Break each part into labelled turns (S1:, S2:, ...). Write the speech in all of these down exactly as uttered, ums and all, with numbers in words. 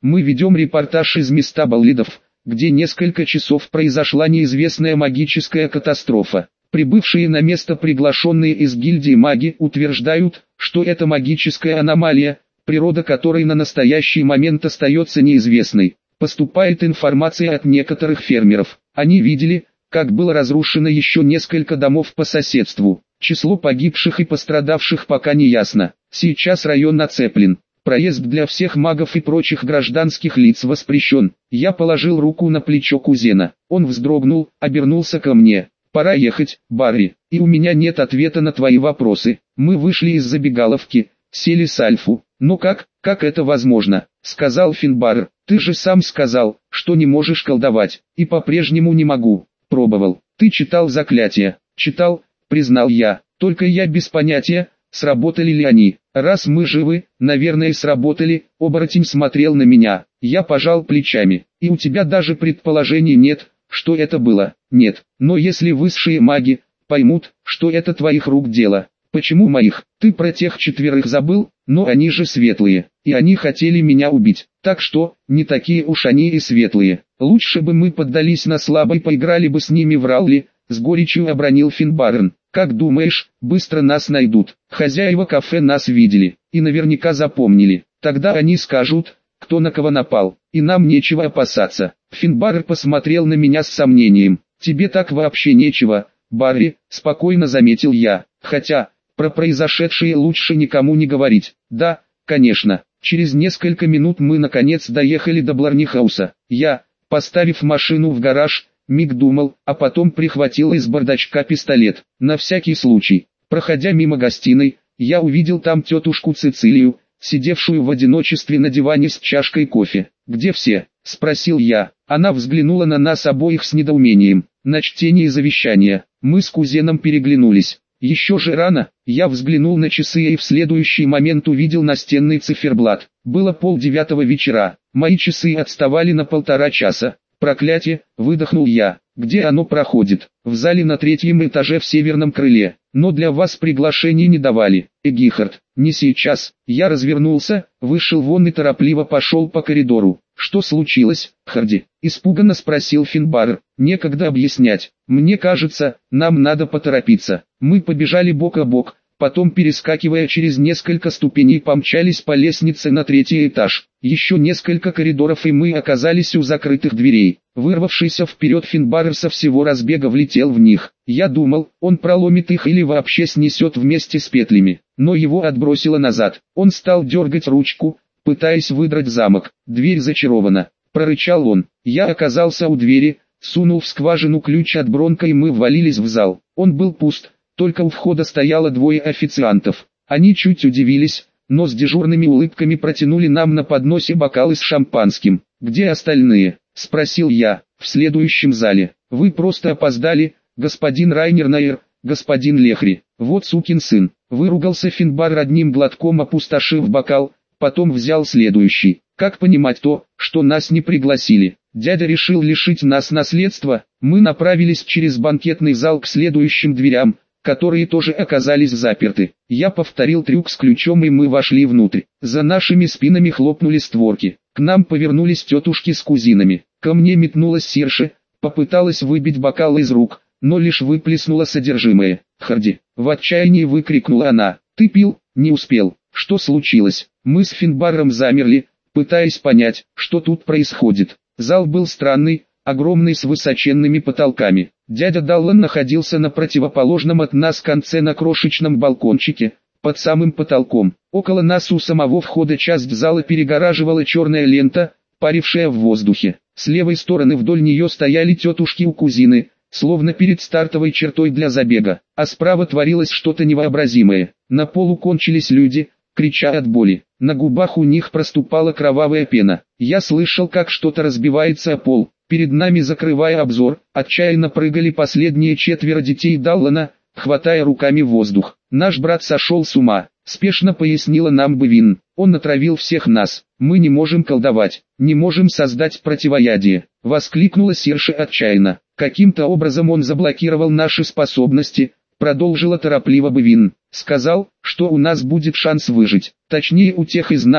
S1: Мы ведем репортаж из места Баллидов, где несколько часов произошла неизвестная магическая катастрофа. Прибывшие на место приглашенные из гильдии маги утверждают, что это магическая аномалия, природа которой на настоящий момент остается неизвестной. Поступает информация от некоторых фермеров. Они видели, как было разрушено еще несколько домов по соседству. Число погибших и пострадавших пока не ясно. Сейчас район оцеплен. Проезд для всех магов и прочих гражданских лиц воспрещен. Я положил руку на плечо кузена. Он вздрогнул, обернулся ко мне. «Пора ехать, Барри, и у меня нет ответа на твои вопросы». Мы вышли из забегаловки, сели с Альфу. «Ну как, как это возможно?» — сказал Финбар. «Ты же сам сказал, что не можешь колдовать, и по-прежнему не могу». «Пробовал. Ты читал заклятия?» «Читал», — признал я. «Только я без понятия, сработали ли они. Раз мы живы, наверное сработали». Оборотень смотрел на меня. Я пожал плечами. «И у тебя даже предположений нет, что это было?» «Нет, но если высшие маги поймут, что это твоих рук дело». «Почему моих? Ты про тех четверых забыл? Но они же светлые, и они хотели меня убить. Так что, не такие уж они и светлые. Лучше бы мы поддались на слабо и поиграли бы с ними в ралли», — с горечью обронил Финбарн. «Как думаешь, быстро нас найдут? Хозяева кафе нас видели, и наверняка запомнили. Тогда они скажут, кто на кого напал, и нам нечего опасаться». Финбар посмотрел на меня с сомнением. «Тебе так вообще нечего, Барри», — спокойно заметил я. «Хотя, про произошедшее лучше никому не говорить». «Да, конечно». Через несколько минут мы наконец доехали до Бларнихауса. Я, поставив машину в гараж, миг думал, а потом прихватил из бардачка пистолет. На всякий случай. Проходя мимо гостиной, я увидел там тетушку Цицилию, сидевшую в одиночестве на диване с чашкой кофе. «Где все?» — спросил я. Она взглянула на нас обоих с недоумением. «На чтении завещания». Мы с кузеном переглянулись. Еще же рано. Я взглянул на часы и в следующий момент увидел настенный циферблат. Было полдевятого вечера. Мои часы отставали на полтора часа. «Проклятие!» — выдохнул я. «Где оно проходит?» «В зале на третьем этаже в северном крыле. Но для вас приглашений не давали». «Эгихард, не сейчас». Я развернулся, вышел вон и торопливо пошел по коридору. «Что случилось, Харди?» — испуганно спросил Финбар. «Некогда объяснять. Мне кажется, нам надо поторопиться». Мы побежали бок о бок, потом, перескакивая через несколько ступеней, помчались по лестнице на третий этаж. Еще несколько коридоров, и мы оказались у закрытых дверей. Вырвавшийся вперед Финбар со всего разбега влетел в них. Я думал, он проломит их или вообще снесет вместе с петлями, но его отбросило назад. Он стал дергать ручку, пытаясь выдрать замок. «Дверь зачарована», — прорычал он. Я оказался у двери, сунул в скважину ключ от Бронко, и мы ввалились в зал. Он был пуст, только у входа стояло двое официантов. Они чуть удивились, но с дежурными улыбками протянули нам на подносе бокалы с шампанским. «Где остальные?» — спросил я. «В следующем зале. Вы просто опоздали, господин Райнер Найер, господин Лехри». «Вот сукин сын», — выругался Финбар, одним глотком опустошив бокал, потом взял следующий. «Как понимать то, что нас не пригласили? Дядя решил лишить нас наследства?» Мы направились через банкетный зал к следующим дверям, которые тоже оказались заперты. Я повторил трюк с ключом, и мы вошли внутрь. За нашими спинами хлопнули створки. К нам повернулись тетушки с кузинами. Ко мне метнулась Сирша, попыталась выбить бокал из рук, но лишь выплеснула содержимое. «Харди!» — в отчаянии выкрикнула она. «Ты пил?» «Не успел». «Что случилось?» Мы с Финбаром замерли, пытаясь понять, что тут происходит. Зал был странный, огромный, с высоченными потолками. Дядя Даллан находился на противоположном от нас конце, на крошечном балкончике, под самым потолком. Около нас у самого входа часть зала перегораживала черная лента, парившая в воздухе. С левой стороны вдоль нее стояли тетушки у кузины, словно перед стартовой чертой для забега, а справа творилось что-то невообразимое. На полу кончились люди, крича от боли. На губах у них проступала кровавая пена. Я слышал, как что-то разбивается о пол. Перед нами, закрывая обзор, отчаянно прыгали последние четверо детей Даллана, хватая руками воздух. «Наш брат сошел с ума», — спешно пояснила нам Бевин. «Он отравил всех нас. Мы не можем колдовать, не можем создать противоядие», — воскликнула Сирша отчаянно. «Каким-то образом он заблокировал наши способности», — продолжила торопливо Бевин. «Сказал, что у нас будет шанс выжить. Точнее, у тех из нас,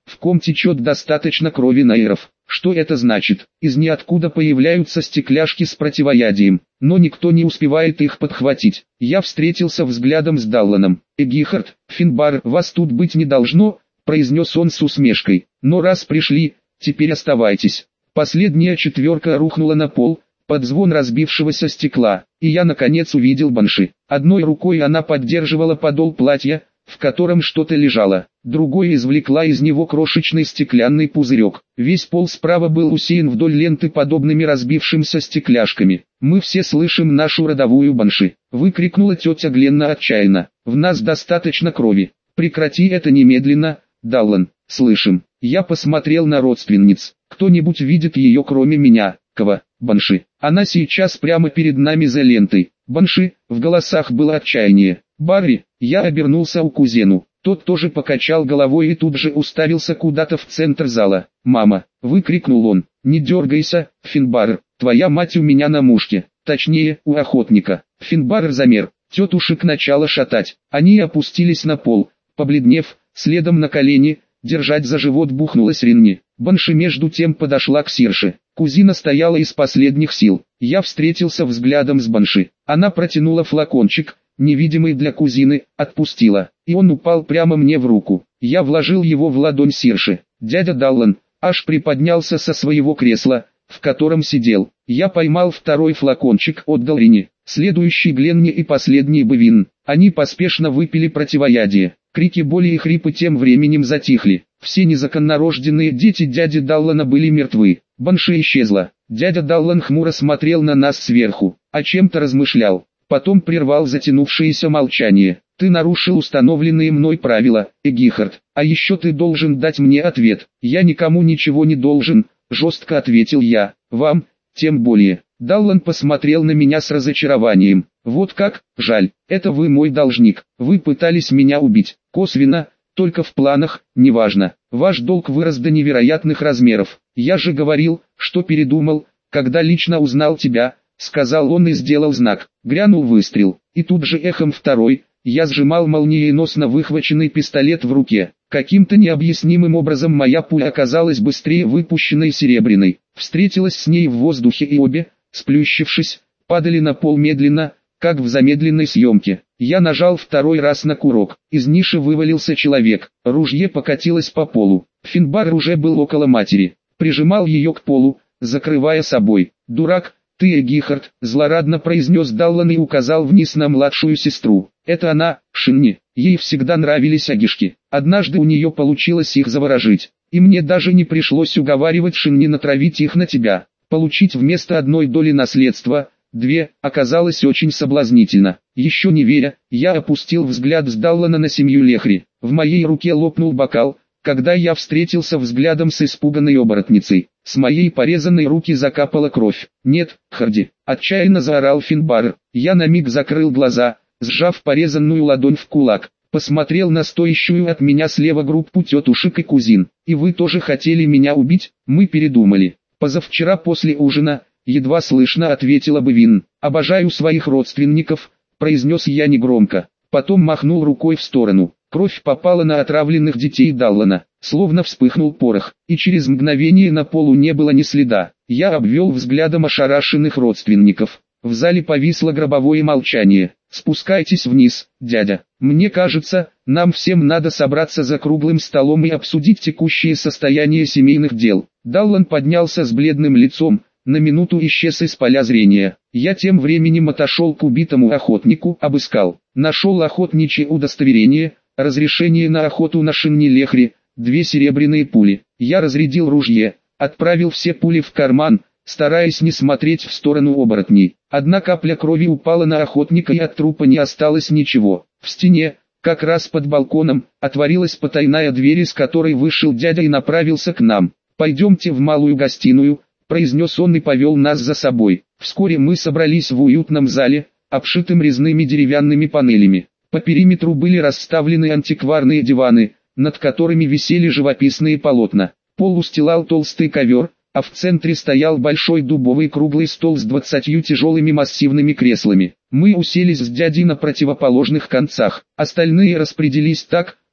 S1: в ком течет достаточно крови нейров. Что это значит? Из ниоткуда появляются стекляшки с противоядием, но никто не успевает их подхватить. Я встретился взглядом с Далланом. «Эгихард, Финбар, вас тут быть не должно», произнес он с усмешкой. «Но раз пришли, теперь оставайтесь». Последняя четверка рухнула на пол, под звон разбившегося стекла, и я наконец увидел Банши. Одной рукой она поддерживала подол платья, в котором что-то лежало, другой извлекла из него крошечный стеклянный пузырек. Весь пол справа был усеян вдоль ленты подобными разбившимся стекляшками. «Мы все слышим нашу родовую Банши», — выкрикнула тетя Гленна отчаянно. «В нас достаточно крови. Прекрати это немедленно, Даллан». «Слышим». Я посмотрел на родственниц. «Кто-нибудь видит ее кроме меня?» «Кого?» «Банши. Она сейчас прямо перед нами за лентой». «Банши», в голосах было отчаяние. «Барри». Я обернулся у кузену. Тот тоже покачал головой и тут же уставился куда-то в центр зала. «Мама!» — выкрикнул он. «Не дергайся, Финбар, твоя мать у меня на мушке, точнее, у охотника». Финбар замер, тетушек начало шатать. Они опустились на пол, побледнев, следом на колени, держать за живот бухнулась Ринни. Банши между тем подошла к Сирше. Кузина стояла из последних сил. Я встретился взглядом с Банши. Она протянула флакончик, невидимый для кузины, отпустила, и он упал прямо мне в руку. Я вложил его в ладонь Сирши. Дядя Даллан аж приподнялся со своего кресла, в котором сидел. Я поймал второй флакончик, отдал Рине, следующий Гленне и последний Бевин. Они поспешно выпили противоядие. Крики боли и хрипы тем временем затихли. Все незаконнорожденные дети дяди Даллана были мертвы. Банши исчезла. Дядя Даллан хмуро смотрел на нас сверху, о чем-то размышлял. Потом прервал затянувшееся молчание. «Ты нарушил установленные мной правила, Эгихард, а еще ты должен дать мне ответ». «Я никому ничего не должен», — жестко ответил я. «Вам, тем более». Даллан посмотрел на меня с разочарованием. «Вот как? Жаль, это вы мой должник. Вы пытались меня убить. Косвенно, только в планах, неважно. Ваш долг вырос до невероятных размеров. Я же говорил, что передумал, когда лично узнал тебя», — сказал он и сделал знак. Грянул выстрел, и тут же эхом второй. Я сжимал молниеносно выхваченный пистолет в руке. Каким-то необъяснимым образом моя пуля оказалась быстрее выпущенной серебряной. Встретилась с ней в воздухе и обе, сплющившись, падали на пол медленно, как в замедленной съемке. Я нажал второй раз на курок. Из ниши вывалился человек. Ружье покатилось по полу. Финбар уже был около матери. Прижимал ее к полу, закрывая собой. «Дурак, ты, Эгихард», — злорадно произнес Даллан и указал вниз на младшую сестру. «Это она, Шинни. Ей всегда нравились агишки. Однажды у нее получилось их заворожить. И мне даже не пришлось уговаривать Шинни натравить их на тебя. Получить вместо одной доли наследства, две, оказалось очень соблазнительно». Еще не веря, я опустил взгляд с Даллана на семью Лехри. В моей руке лопнул бокал, когда я встретился взглядом с испуганной оборотницей. С моей порезанной руки закапала кровь. «Нет, Харди!» — отчаянно заорал Финбар. Я на миг закрыл глаза, сжав порезанную ладонь в кулак. Посмотрел на стоящую от меня слева группу тетушек и кузин. «И вы тоже хотели меня убить?» «Мы передумали. Позавчера после ужина», — едва слышно ответила Бевин. «Обожаю своих родственников», — произнес я негромко. Потом махнул рукой в сторону. Кровь попала на отравленных детей Даллана, словно вспыхнул порох, и через мгновение на полу не было ни следа. Я обвел взглядом ошарашенных родственников. В зале повисло гробовое молчание. «Спускайтесь вниз, дядя. Мне кажется, нам всем надо собраться за круглым столом и обсудить текущее состояние семейных дел». Даллан поднялся с бледным лицом, на минуту исчез из поля зрения. Я тем временем отошел к убитому охотнику, обыскал. Нашел охотничье удостоверение, разрешение на охоту на Шинни Лехри, две серебряные пули. Я разрядил ружье, отправил все пули в карман, стараясь не смотреть в сторону оборотней. Одна капля крови упала на охотника и от трупа не осталось ничего. В стене, как раз под балконом, отворилась потайная дверь, из которой вышел дядя и направился к нам. «Пойдемте в малую гостиную», — произнес он и повел нас за собой. Вскоре мы собрались в уютном зале, обшитым резными деревянными панелями. По периметру были расставлены антикварные диваны, над которыми висели живописные полотна. Пол устилал толстый ковер, а в центре стоял большой дубовый круглый стол с двадцатью тяжелыми массивными креслами. Мы уселись с дядей на противоположных концах, остальные распределились так,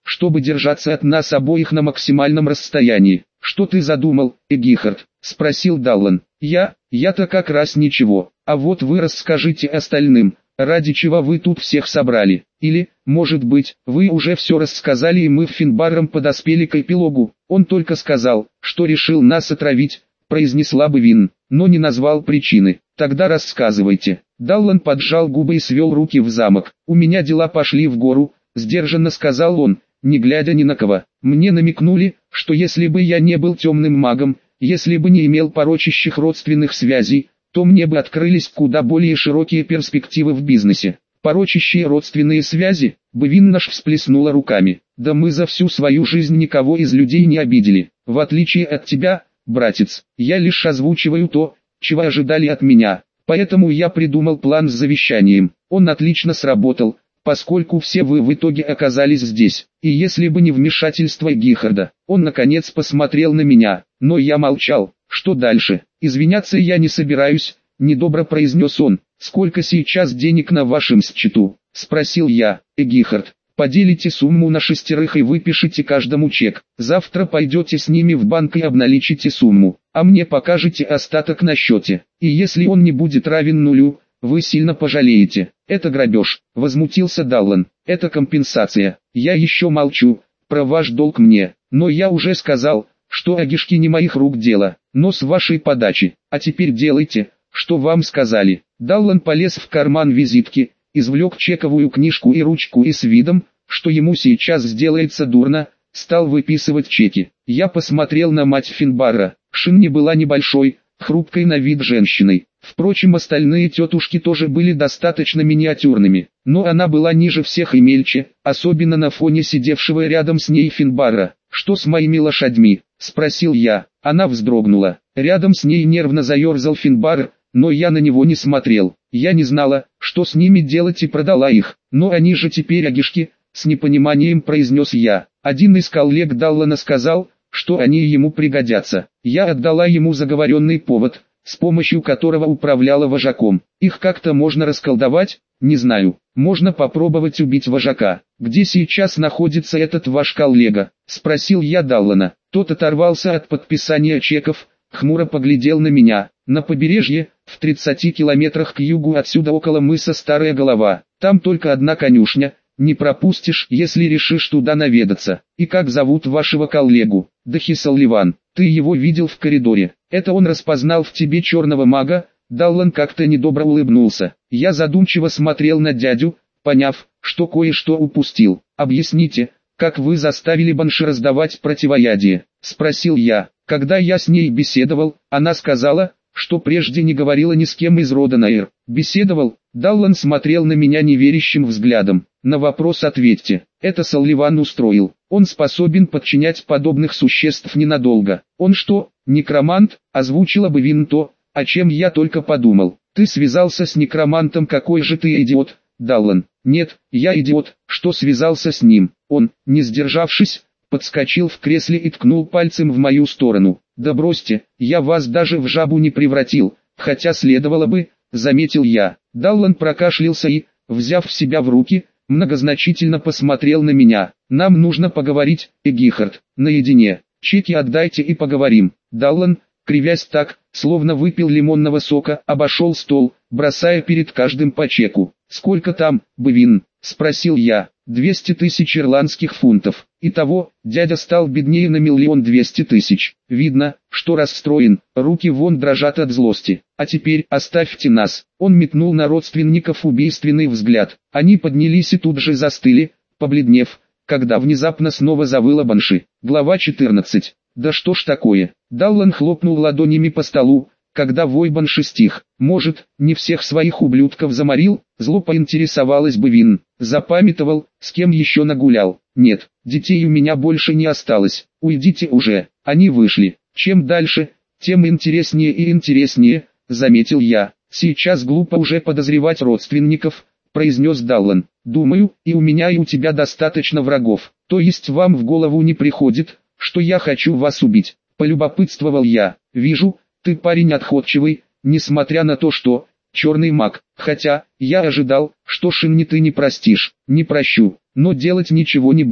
S1: чтобы держаться от нас обоих на максимальном расстоянии. Что ты задумал, Эгихард? Спросил Даллан. Я, я-то как раз ничего. А вот вы расскажите остальным, ради чего вы тут всех собрали. Или, может быть, вы уже все рассказали и мы в Финбарром подоспели к эпилогу. Он только сказал, что решил нас отравить, произнесла бы Вин, но не назвал причины. Тогда рассказывайте. Даллан поджал губы и свел руки в замок. У меня дела пошли в гору, сдержанно сказал он, не глядя ни на кого. Мне намекнули, что если бы я не был темным магом, если бы не имел порочащих родственных связей, то мне бы открылись куда более широкие перспективы в бизнесе. Порочащие родственные связи, Бывин наш всплеснула руками. Да мы за всю свою жизнь никого из людей не обидели. В отличие от тебя, братец, я лишь озвучиваю то, чего ожидали от меня. Поэтому я придумал план с завещанием. Он отлично сработал, поскольку все вы в итоге оказались здесь. И если бы не вмешательство Гихарда, он наконец посмотрел на меня, но я молчал. Что дальше? Извиняться я не собираюсь, недобро произнес он. Сколько сейчас денег на вашем счету? Спросил я. Эгихард, поделите сумму на шестерых и выпишите каждому чек. Завтра пойдете с ними в банк и обналичите сумму, а мне покажете остаток на счете. И если он не будет равен нулю, вы сильно пожалеете. Это грабеж, возмутился Даллан. Это компенсация. Я еще молчу, про ваш долг мне, но я уже сказал, что агишки не моих рук дело, но с вашей подачи. А теперь делайте, что вам сказали. Даллан полез в карман визитки, извлек чековую книжку и ручку и с видом, что ему сейчас сделается дурно, стал выписывать чеки. Я посмотрел на мать Финбарра. Шинни была небольшой, хрупкой на вид женщиной. Впрочем, остальные тетушки тоже были достаточно миниатюрными, но она была ниже всех и мельче, особенно на фоне сидевшего рядом с ней Финбарра. «Что с моими лошадьми?» – спросил я. Она вздрогнула. Рядом с ней нервно заерзал Финбарр, но я на него не смотрел. Я не знала, что с ними делать и продала их. Но они же теперь агишки, с непониманием произнес я. Один из коллег Даллана сказал, что они ему пригодятся. Я отдала ему заговоренный повод, с помощью которого управляла вожаком. Их как-то можно расколдовать? Не знаю. Можно попробовать убить вожака. Где сейчас находится этот ваш коллега? Спросил я Даллана. Тот оторвался от подписания чеков, хмуро поглядел на меня. На побережье, в тридцати километрах к югу отсюда около мыса Старая Голова. Там только одна конюшня, не пропустишь, если решишь туда наведаться. И как зовут вашего коллегу? Дахи Салливан. Ты его видел в коридоре. Это он распознал в тебе черного мага? Даллан как-то недобро улыбнулся. Я задумчиво смотрел на дядю, поняв, что кое-что упустил. Объясните, как вы заставили Банши раздавать противоядие? Спросил я. Когда я с ней беседовал, она сказала, что прежде не говорила ни с кем из рода Наир. Беседовал? Даллан смотрел на меня неверящим взглядом. На вопрос ответьте. Это Салливан устроил. Он способен подчинять подобных существ ненадолго. Он что, некромант? Озвучила бы Вин то, о чем я только подумал. Ты связался с некромантом, какой же ты идиот, Даллан. Нет, я идиот, что связался с ним. Он, не сдержавшись, подскочил в кресле и ткнул пальцем в мою сторону. Да бросьте, я вас даже в жабу не превратил, хотя следовало бы, заметил я. Даллан прокашлялся и, взяв себя в руки, многозначительно посмотрел на меня. Нам нужно поговорить, Эгихард, наедине. Чеки отдайте и поговорим. Даллан, кривясь так, словно выпил лимонного сока, обошел стол, бросая перед каждым по чеку. «Сколько там, Бывин?» – спросил я. «двести тысяч ирландских фунтов. Итого, дядя стал беднее на миллион двести тысяч. Видно, что расстроен, руки вон дрожат от злости. А теперь оставьте нас». Он метнул на родственников убийственный взгляд. Они поднялись и тут же застыли, побледнев, когда внезапно снова завыла Банши. Глава четырнадцать. «Да что ж такое?» Даллан хлопнул ладонями по столу, когда вой Банши стих. «Может, не всех своих ублюдков заморил?» Зло поинтересовалась бы Вин. Запамятовал, с кем еще нагулял. «Нет, детей у меня больше не осталось. Уйдите уже». Они вышли. «Чем дальше, тем интереснее и интереснее», заметил я. «Сейчас глупо уже подозревать родственников», произнес Даллан. «Думаю, и у меня и у тебя достаточно врагов. То есть вам в голову не приходит, что я хочу вас убить?» Полюбопытствовал я. «Вижу, ты парень отходчивый, несмотря на то, что черный маг. Хотя, я ожидал, что Шинни ты не простишь. Не прощу, но делать ничего не буду.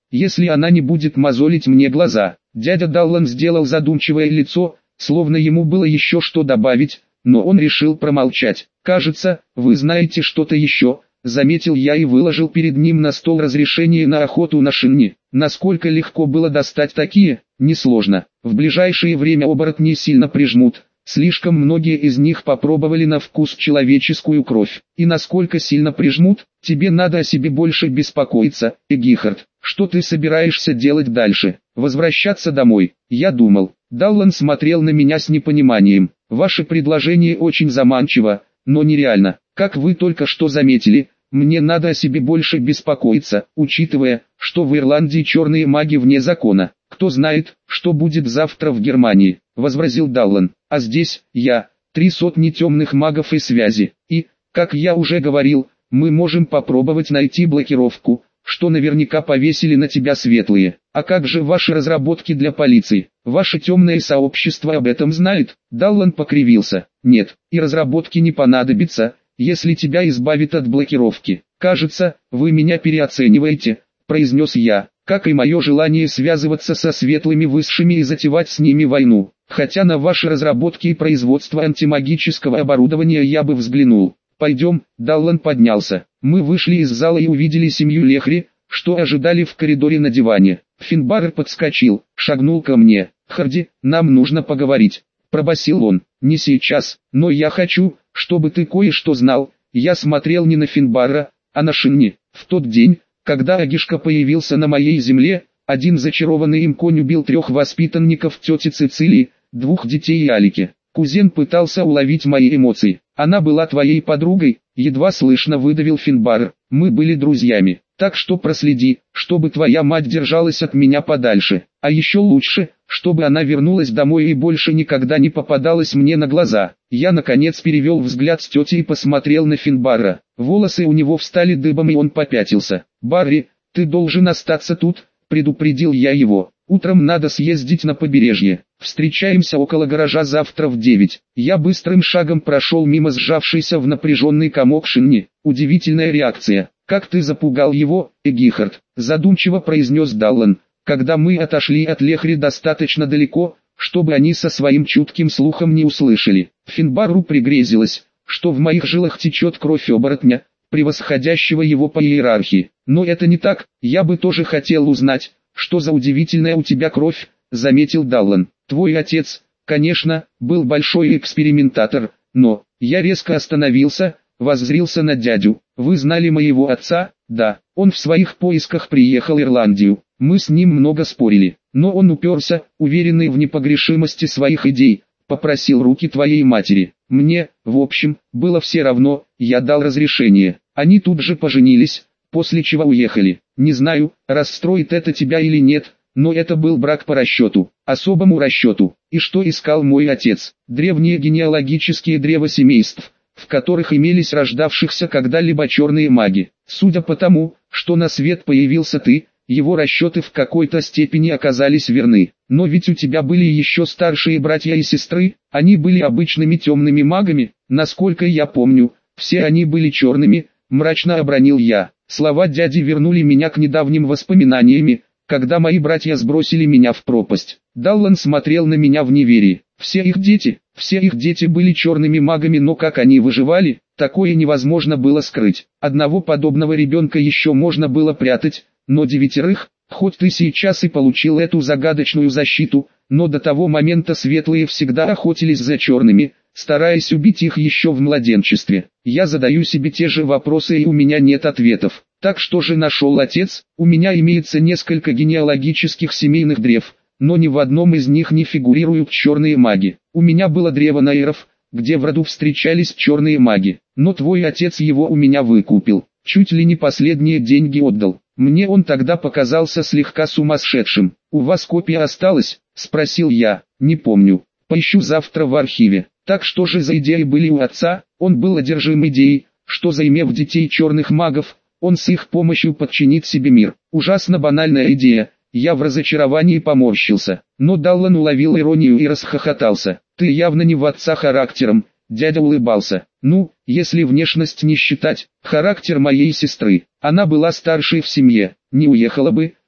S1: если она не будет мозолить мне глаза. Дядя Даллан сделал задумчивое лицо, словно ему было еще что добавить, но он решил промолчать. «Кажется, вы знаете что-то еще», — заметил я и выложил перед ним на стол разрешение на охоту на шинни. Насколько легко было достать такие, несложно. В ближайшее время оборотни сильно прижмут. Слишком многие из них попробовали на вкус человеческую кровь. И насколько сильно прижмут, тебе надо о себе больше беспокоиться, Эгихард. Что ты собираешься делать дальше? Возвращаться домой? Я думал. Даллан смотрел на меня с непониманием. Ваше предложение очень заманчиво, но нереально. Как вы только что заметили, мне надо о себе больше беспокоиться, учитывая, что в Ирландии черные маги вне закона. Кто знает, что будет завтра в Германии, возразил Даллан. А здесь, я, три сотни темных магов и связи. И, как я уже говорил, мы можем попробовать найти блокировку, что наверняка повесили на тебя светлые. А как же ваши разработки для полиции? Ваше темное сообщество об этом знает? Даллан покривился. Нет, и разработки не понадобится, если тебя избавит от блокировки. Кажется, вы меня переоцениваете, произнес я, как и мое желание связываться со светлыми высшими и затевать с ними войну. Хотя на ваши разработки и производство антимагического оборудования я бы взглянул. Пойдем, Даллан поднялся. Мы вышли из зала и увидели семью Лехри, что ожидали в коридоре на диване. Финбар подскочил, шагнул ко мне. «Харди, нам нужно поговорить», — пробасил он. «Не сейчас, но я хочу, чтобы ты кое-что знал». Я смотрел не на Финбара, а на Шинни. В тот день, когда Агишка появился на моей земле, один зачарованный им конь убил трех воспитанников тети Цицилии, двух детей Алики. Кузен пытался уловить мои эмоции. «Она была твоей подругой», — едва слышно выдавил Финбар. «Мы были друзьями, так что проследи, чтобы твоя мать держалась от меня подальше. А еще лучше, чтобы она вернулась домой и больше никогда не попадалась мне на глаза». Я наконец перевел взгляд с тети и посмотрел на Финбара. Волосы у него встали дыбом и он попятился. «Барри, ты должен остаться тут», — предупредил я его. «Утром надо съездить на побережье. Встречаемся около гаража завтра в девять». Я быстрым шагом прошел мимо сжавшейся в напряженный комок Шинни. Удивительная реакция. «Как ты запугал его, Эгихард», — задумчиво произнес Даллан, когда мы отошли от Лехри достаточно далеко, чтобы они со своим чутким слухом не услышали. Финбару пригрезилось, что в моих жилах течет кровь оборотня, превосходящего его по иерархии. Но это не так, я бы тоже хотел узнать, что за удивительная у тебя кровь, заметил Даллан. Твой отец, конечно, был большой экспериментатор, но... Я резко остановился, воззрился на дядю. Вы знали моего отца? Да, он в своих поисках приехал в Ирландию. Мы с ним много спорили, но он уперся, уверенный в непогрешимости своих идей, попросил руки твоей матери. Мне, в общем, было все равно, я дал разрешение. Они тут же поженились, после чего уехали. Не знаю, расстроит это тебя или нет, но это был брак по расчету, особому расчету. И что искал мой отец? Древние генеалогические древа семейств, в которых имелись рождавшихся когда-либо черные маги. Судя по тому, что на свет появился ты, его расчеты в какой-то степени оказались верны. Но ведь у тебя были еще старшие братья и сестры, они были обычными темными магами, насколько я помню, все они были черными, мрачно обронил я. Слова дяди вернули меня к недавним воспоминаниям, когда мои братья сбросили меня в пропасть. Даллан смотрел на меня в неверии. Все их дети, все их дети были черными магами, но как они выживали, такое невозможно было скрыть. Одного подобного ребенка еще можно было прятать, но девятерых, хоть ты сейчас и получил эту загадочную защиту, но до того момента светлые всегда охотились за черными, стараясь убить их еще в младенчестве. Я задаю себе те же вопросы и у меня нет ответов. Так что же нашел отец? У меня имеется несколько генеалогических семейных древ, но ни в одном из них не фигурируют черные маги. У меня было древо Найров, где в роду встречались черные маги, но твой отец его у меня выкупил, чуть ли не последние деньги отдал. Мне он тогда показался слегка сумасшедшим. «У вас копия осталась?» – спросил я. «Не помню. Поищу завтра в архиве». Так что же за идеи были у отца? Он был одержим идеей, что заимев детей черных магов, он с их помощью подчинит себе мир. Ужасно банальная идея. Я в разочаровании поморщился, но Даллан уловил иронию и расхохотался. «Ты явно не в отца характером», — дядя улыбался. «Ну, если внешность не считать, характер моей сестры. Она была старшей в семье, не уехала бы,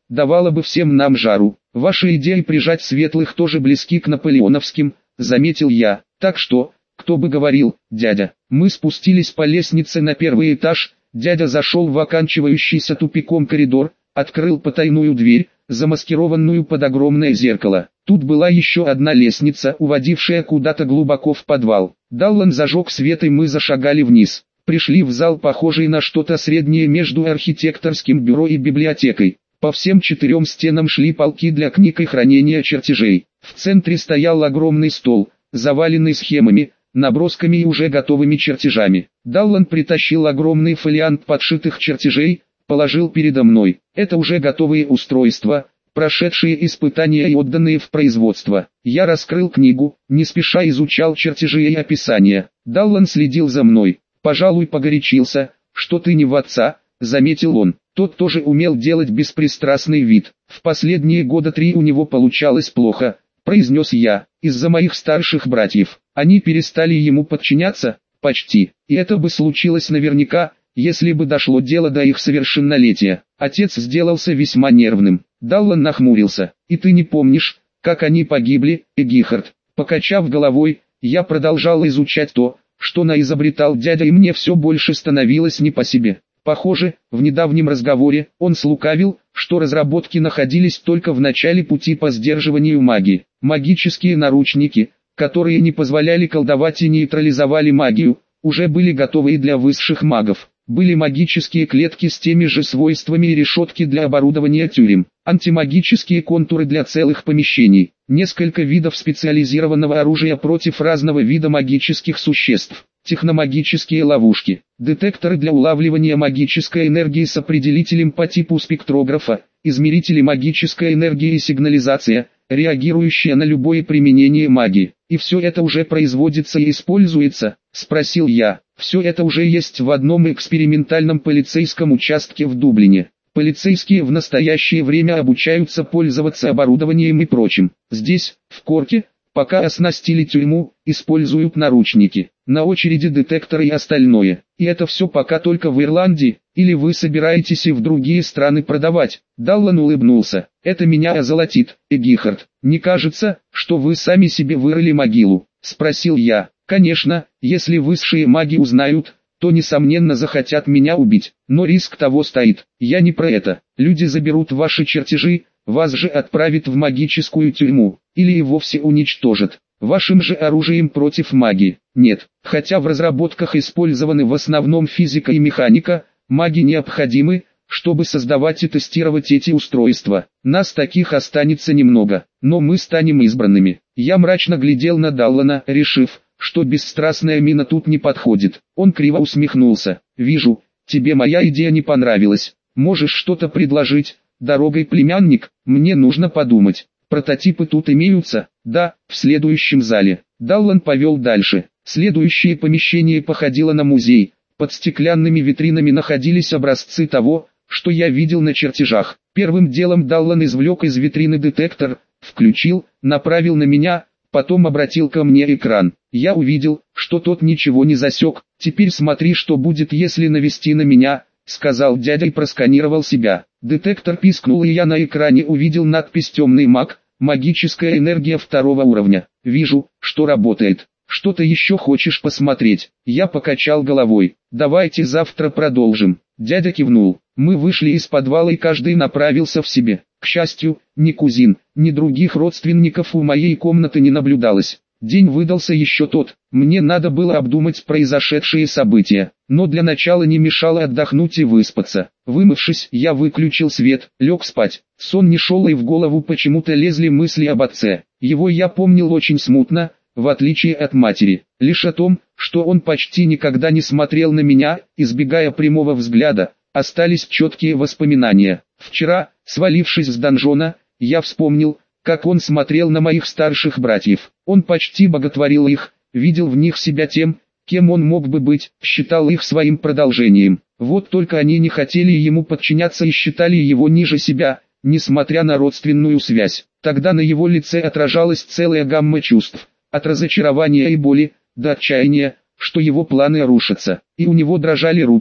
S1: давало бы всем нам жару. Ваши идеи прижать светлых тоже близки к наполеоновским, заметил я. Так что, кто бы говорил, дядя. Мы спустились по лестнице на первый этаж, дядя зашел в оканчивающийся тупиком коридор, открыл потайную дверь, замаскированную под огромное зеркало. Тут была еще одна лестница, уводившая куда-то глубоко в подвал. Даллан зажег свет и мы зашагали вниз. Пришли в зал, похожий на что-то среднее между архитекторским бюро и библиотекой. По всем четырем стенам шли полки для книг и хранения чертежей. В центре стоял огромный стол, заваленный схемами, набросками и уже готовыми чертежами. Даллан притащил огромный фолиант подшитых чертежей, положил передо мной. Это уже готовые устройства, прошедшие испытания и отданные в производство. Я раскрыл книгу, не спеша изучал чертежи и описания. Даллан следил за мной. «Пожалуй, погорячился, что ты не в отца», — заметил он. Тот тоже умел делать беспристрастный вид. «В последние года три у него получалось плохо», — произнес я, — «из-за моих старших братьев. Они перестали ему подчиняться, почти, и это бы случилось наверняка, если бы дошло дело до их совершеннолетия. Отец сделался весьма нервным». Даллан нахмурился. «И ты не помнишь, как они погибли, Эгихард?» Покачав головой, я продолжал изучать то, что наизобретал дядя, и мне все больше становилось не по себе. Похоже, в недавнем разговоре он слукавил, что разработки находились только в начале пути по сдерживанию магии. Магические наручники, которые не позволяли колдовать и нейтрализовали магию, уже были готовы и для высших магов. Были магические клетки с теми же свойствами и решетки для оборудования тюрем, антимагические контуры для целых помещений, несколько видов специализированного оружия против разного вида магических существ, техномагические ловушки, детекторы для улавливания магической энергии с определителем по типу спектрографа, измерители магической энергии и сигнализация, реагирующие на любое применение магии. «И все это уже производится и используется?» – спросил я. «Все это уже есть в одном экспериментальном полицейском участке в Дублине. Полицейские в настоящее время обучаются пользоваться оборудованием и прочим. Здесь, в Корке, пока оснастили тюрьму, используют наручники. На очереди детекторы и остальное. И это все пока только в Ирландии, или вы собираетесь и в другие страны продавать?» Даллан улыбнулся. «Это меня озолотит, Эгихард. Не кажется, что вы сами себе вырыли могилу?» – спросил я. «Конечно, если высшие маги узнают, то несомненно захотят меня убить, но риск того стоит. Я не про это. Люди заберут ваши чертежи, вас же отправят в магическую тюрьму, или и вовсе уничтожат. Вашим же оружием против магии нет. Хотя в разработках использованы в основном физика и механика, маги необходимы, чтобы создавать и тестировать эти устройства. Нас таких останется немного, но мы станем избранными». Я мрачно глядел на Даллана, решив, что бесстрастная мина тут не подходит. Он криво усмехнулся. «Вижу, тебе моя идея не понравилась. Можешь что-то предложить, дорогой племянник? Мне нужно подумать. Прототипы тут имеются?» «Да, в следующем зале». Даллан повел дальше. Следующее помещение походило на музей. Под стеклянными витринами находились образцы того, что я видел на чертежах. Первым делом Даллан извлек из витрины детектор, включил, направил на меня, потом обратил ко мне экран. Я увидел, что тот ничего не засек. «Теперь смотри, что будет, если навести на меня», — сказал дядя и просканировал себя. Детектор пискнул, и я на экране увидел надпись «Темный маг», магическая энергия второго уровня. «Вижу, что работает. Что-то еще хочешь посмотреть?» Я покачал головой. «Давайте завтра продолжим». Дядя кивнул. Мы вышли из подвала, и каждый направился в себе. К счастью, ни кузин, ни других родственников у моей комнаты не наблюдалось. День выдался еще тот. Мне надо было обдумать произошедшие события, но для начала не мешало отдохнуть и выспаться. Вымывшись, я выключил свет, лег спать. Сон не шел, и в голову почему-то лезли мысли об отце. Его я помнил очень смутно, в отличие от матери. Лишь о том, что он почти никогда не смотрел на меня, избегая прямого взгляда, остались четкие воспоминания. Вчера, свалившись с донжона, я вспомнил, как он смотрел на моих старших братьев. Он почти боготворил их, видел в них себя тем, кем он мог бы быть, считал их своим продолжением. Вот только они не хотели ему подчиняться и считали его ниже себя, несмотря на родственную связь. Тогда на его лице отражалась целая гамма чувств, от разочарования и боли, до отчаяния, что его планы рушатся, и у него дрожали руки,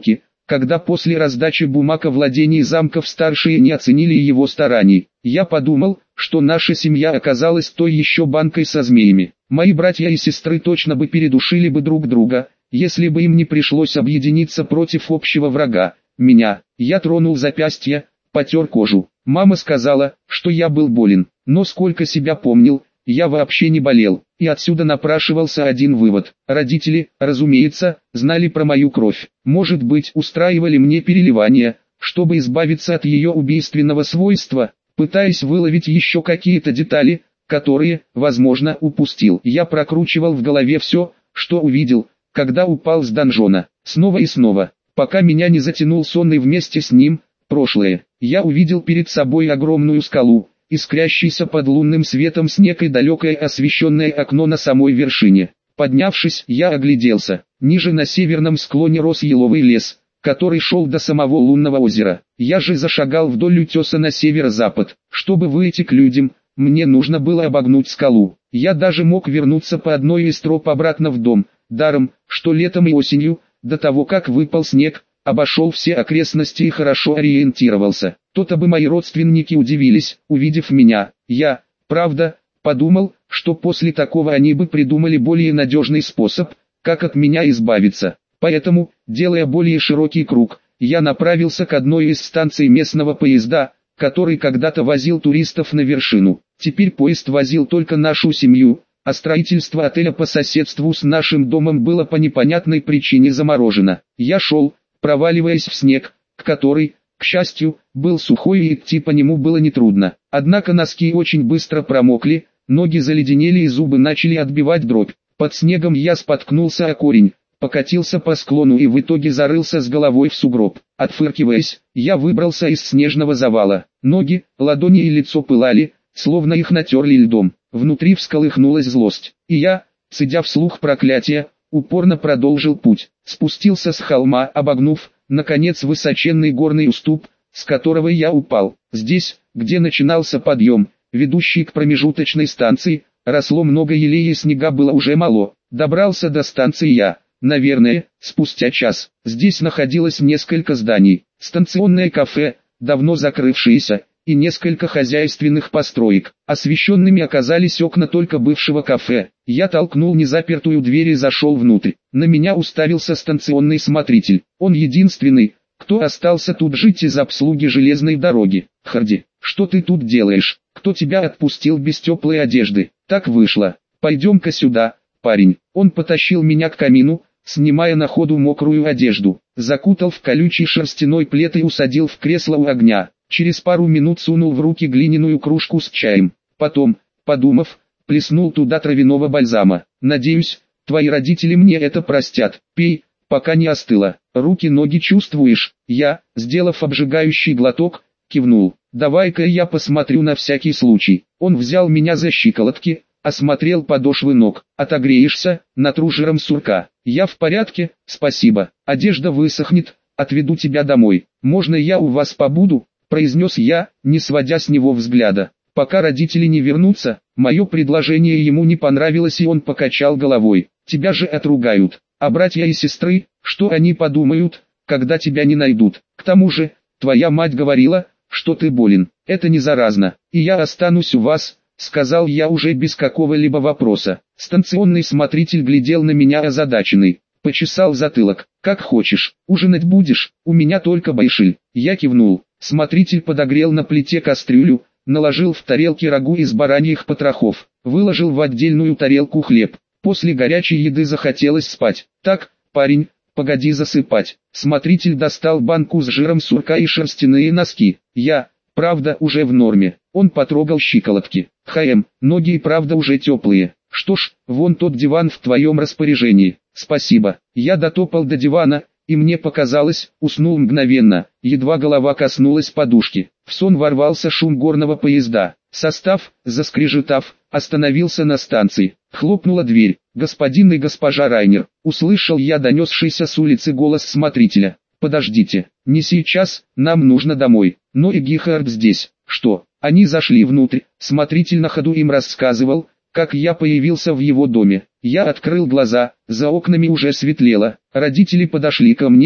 S1: когда после раздачи бумаг о владении замков старшие не оценили его стараний. Я подумал, что наша семья оказалась той еще банкой со змеями. Мои братья и сестры точно бы передушили бы друг друга, если бы им не пришлось объединиться против общего врага, меня. Я тронул запястье, потер кожу. Мама сказала, что я был болен, но сколько себя помнил, я вообще не болел, и отсюда напрашивался один вывод. Родители, разумеется, знали про мою кровь. Может быть, устраивали мне переливание, чтобы избавиться от ее убийственного свойства, пытаясь выловить еще какие-то детали, которые, возможно, упустил. Я прокручивал в голове все, что увидел, когда упал с донжона. Снова и снова, пока меня не затянул сон и вместе с ним, прошлое. Я увидел перед собой огромную скалу, искрящийся под лунным светом снег и далекое освещенное окно на самой вершине. Поднявшись, я огляделся. Ниже на северном склоне рос еловый лес, который шел до самого лунного озера. Я же зашагал вдоль утеса на северо-запад. Чтобы выйти к людям, мне нужно было обогнуть скалу. Я даже мог вернуться по одной из троп обратно в дом, даром, что летом и осенью, до того как выпал снег, обошел все окрестности и хорошо ориентировался. То-то бы мои родственники удивились, увидев меня. Я, правда, подумал, что после такого они бы придумали более надежный способ, как от меня избавиться. Поэтому, делая более широкий круг, я направился к одной из станций местного поезда, который когда-то возил туристов на вершину. Теперь поезд возил только нашу семью, а строительство отеля по соседству с нашим домом было по непонятной причине заморожено. Я шел, проваливаясь в снег, который, к счастью, был сухой и идти по нему было нетрудно. Однако носки очень быстро промокли, ноги заледенели и зубы начали отбивать дробь. Под снегом я споткнулся о корень, покатился по склону и в итоге зарылся с головой в сугроб. Отфыркиваясь, я выбрался из снежного завала. Ноги, ладони и лицо пылали, словно их натерли льдом. Внутри всколыхнулась злость, и я, цедя вслух проклятия, упорно продолжил путь. Спустился с холма, обогнув, наконец, высоченный горный уступ, с которого я упал. Здесь, где начинался подъем, ведущий к промежуточной станции, росло много елей и снега было уже мало. Добрался до станции я, наверное, спустя час. Здесь находилось несколько зданий, станционное кафе, давно закрывшееся, и несколько хозяйственных построек. Освещенными оказались окна только бывшего кафе. Я толкнул незапертую дверь и зашел внутрь. На меня уставился станционный смотритель. Он единственный, кто остался тут жить из обслуги железной дороги. Харди, что ты тут делаешь? Кто тебя отпустил без теплой одежды? Так вышло. Пойдем-ка сюда, парень. Он потащил меня к камину, снимая на ходу мокрую одежду, закутал в колючий шерстяной плед и усадил в кресло у огня. Через пару минут сунул в руки глиняную кружку с чаем. Потом, подумав, плеснул туда травяного бальзама. Надеюсь, твои родители мне это простят. Пей, пока не остыло. Руки-ноги чувствуешь? Я, сделав обжигающий глоток, кивнул. Давай-ка я посмотрю на всякий случай. Он взял меня за щиколотки, осмотрел подошвы ног. Отогреешься, натру жиром сурка. Я в порядке, спасибо. Одежда высохнет, отведу тебя домой. Можно я у вас побуду? Произнес я, не сводя с него взгляда. Пока родители не вернутся, мое предложение ему не понравилось и он покачал головой. Тебя же отругают. А братья и сестры, что они подумают, когда тебя не найдут? К тому же, твоя мать говорила, что ты болен. Это не заразно. И я останусь у вас, сказал я уже без какого-либо вопроса. Станционный смотритель глядел на меня озадаченный. Почесал затылок. Как хочешь, ужинать будешь? У меня только байшиль. Я кивнул. Смотритель подогрел на плите кастрюлю, наложил в тарелки рагу из бараньих потрохов, выложил в отдельную тарелку хлеб. После горячей еды захотелось спать. Так, парень, погоди засыпать. Смотритель достал банку с жиром сурка и шерстяные носки. Я, правда, уже в норме. Он потрогал щиколотки. Хаем, ноги и правда уже теплые. Что ж, вон тот диван в твоем распоряжении. Спасибо. Я дотопал до дивана, и мне показалось, уснул мгновенно, едва голова коснулась подушки. В сон ворвался шум горного поезда. Состав, заскрежетав, остановился на станции. Хлопнула дверь. «Господин и госпожа Райнер», услышал я донесшийся с улицы голос смотрителя. «Подождите, не сейчас, нам нужно домой». Но и Гихард здесь. Что? Они зашли внутрь. Смотритель на ходу им рассказывал, как я появился в его доме. Я открыл глаза, за окнами уже светлело. Родители подошли ко мне,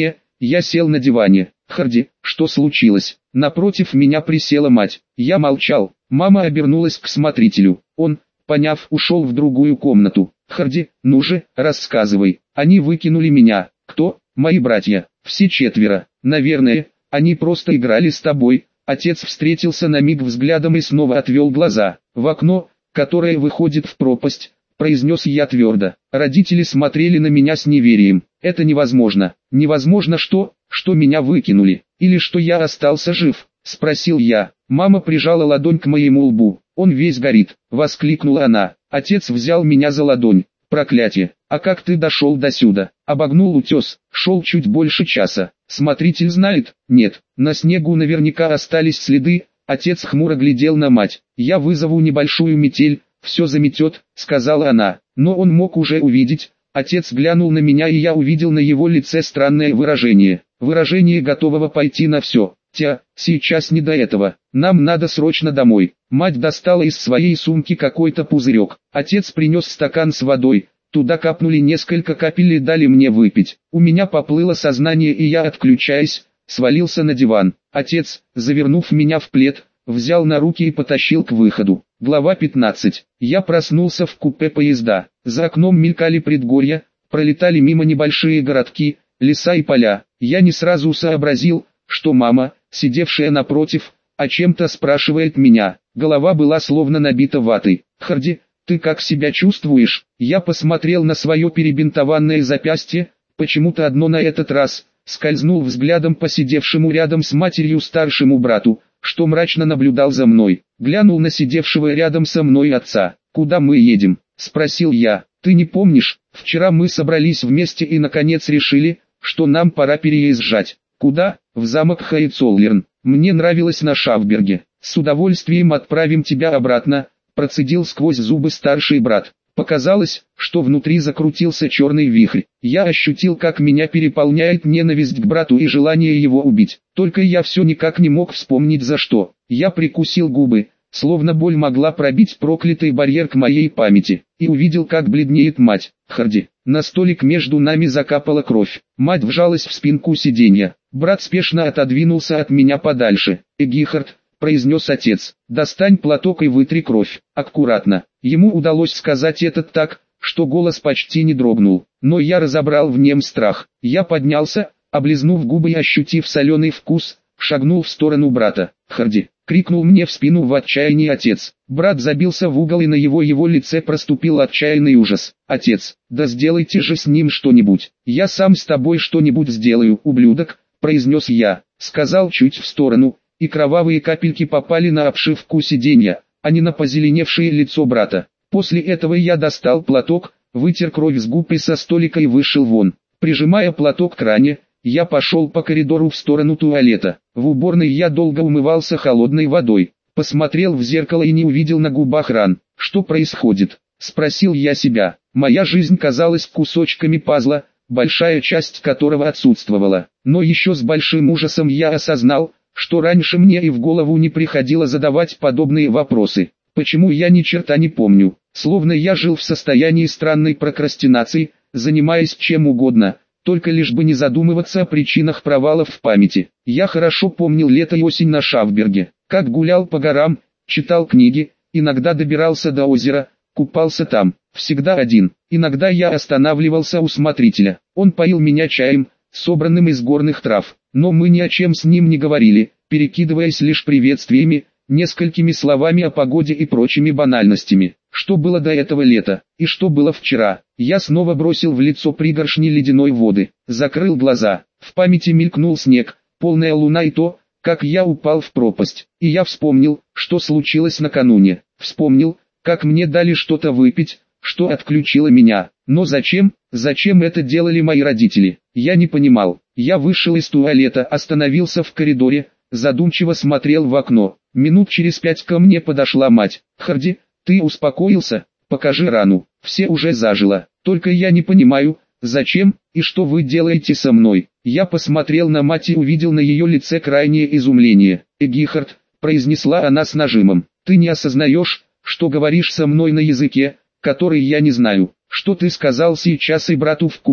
S1: Я сел на диване. Харди, что случилось? Напротив меня присела мать. Я молчал. Мама обернулась к смотрителю. Он, поняв, ушел в другую комнату. Харди, ну же, рассказывай. Они выкинули меня. Кто? Мои братья. Все четверо. Наверное, они просто играли с тобой. Отец встретился на миг взглядом и снова отвел глаза. В окно, которое выходит в пропасть, произнес я твердо. Родители смотрели на меня с неверием. Это невозможно. Невозможно что, что меня выкинули, или что я остался жив, спросил я. Мама прижала ладонь к моему лбу. Он весь горит, воскликнула она. Отец взял меня за ладонь. Проклятие, а как ты дошел до сюда? Обогнул утес, шел чуть больше часа. Смотритель знает? Нет, на снегу наверняка остались следы. Отец хмуро глядел на мать. Я вызову небольшую метель, все заметет, сказала она. Но он мог уже увидеть. Отец глянул на меня, и я увидел на его лице странное выражение. Выражение готового пойти на все. Тя, сейчас не до этого. Нам надо срочно домой. Мать достала из своей сумки какой-то пузырек. Отец принес стакан с водой. Туда капнули несколько капель и дали мне выпить. У меня поплыло сознание, и я, отключаясь, свалился на диван. Отец, завернув меня в плед, взял на руки и потащил к выходу. Глава пятнадцать. Я проснулся в купе поезда. За окном мелькали предгорья, пролетали мимо небольшие городки, леса и поля. Я не сразу сообразил, что мама, сидевшая напротив, о чем-то спрашивает меня. Голова была словно набита ватой. «Харди, ты как себя чувствуешь?» Я посмотрел на свое перебинтованное запястье, почему-то одно на этот раз, скользнул взглядом по сидевшему рядом с матерью старшему брату, что мрачно наблюдал за мной. Глянул на сидевшего рядом со мной отца. «Куда мы едем?» — спросил я. «Ты не помнишь, вчера мы собрались вместе и наконец решили, что нам пора переезжать». «Куда?» «В замок Хайцоллерн. Мне нравилось на Шафберге. С удовольствием отправим тебя обратно», — процедил сквозь зубы старший брат. Показалось, что внутри закрутился черный вихрь. Я ощутил, как меня переполняет ненависть к брату и желание его убить. Только я все никак не мог вспомнить за что. Я прикусил губы, словно боль могла пробить проклятый барьер к моей памяти, и увидел, как бледнеет мать. «Харди». На столик между нами закапала кровь. Мать вжалась в спинку сиденья. Брат спешно отодвинулся от меня подальше. «Эгихард», — произнес отец, — «достань платок и вытри кровь». Аккуратно. Ему удалось сказать это так, что голос почти не дрогнул. Но я разобрал в нем страх. Я поднялся, облизнув губы и ощутив соленый вкус, шагнул в сторону брата. «Харди», — крикнул мне в спину в отчаянии отец. Брат забился в угол, и на его его лице проступил отчаянный ужас. «Отец, да сделайте же с ним что-нибудь». «Я сам с тобой что-нибудь сделаю, ублюдок», — произнес я. Сказал чуть в сторону, и кровавые капельки попали на обшивку сиденья, а не на позеленевшее лицо брата. После этого я достал платок, вытер кровь с губ и со столика и вышел вон. Прижимая платок к ране, я пошел по коридору в сторону туалета. В уборной я долго умывался холодной водой. Посмотрел в зеркало и не увидел на губах ран. «Что происходит?» — спросил я себя. Моя жизнь казалась кусочками пазла, большая часть которого отсутствовала. Но еще с большим ужасом я осознал, что раньше мне и в голову не приходило задавать подобные вопросы. Почему я ни черта не помню? Словно я жил в состоянии странной прокрастинации, занимаясь чем угодно, только лишь бы не задумываться о причинах провалов в памяти. Я хорошо помнил лето и осень на Шафберге, как гулял по горам, читал книги, иногда добирался до озера, купался там, всегда один. Иногда я останавливался у смотрителя. Он поил меня чаем, собранным из горных трав, но мы ни о чем с ним не говорили, перекидываясь лишь приветствиями, несколькими словами о погоде и прочими банальностями. Что было до этого лета, и что было вчера? Я снова бросил в лицо пригоршни ледяной воды, закрыл глаза. В памяти мелькнул снег, полная луна и то, как я упал в пропасть. И я вспомнил, что случилось накануне. Вспомнил, как мне дали что-то выпить, что отключило меня. Но зачем, зачем это делали мои родители? Я не понимал. Я вышел из туалета, остановился в коридоре, задумчиво смотрел в окно. Минут через пять ко мне подошла мать. «Харди, ты успокоился? Покажи рану. Все уже зажило. Только я не понимаю, зачем и что вы делаете со мной». Я посмотрел на мать и увидел на ее лице крайнее изумление. «Эгихард», — произнесла она с нажимом, — «ты не осознаешь, что говоришь со мной на языке, который я не знаю. Что ты сказал сейчас и брату в купе?»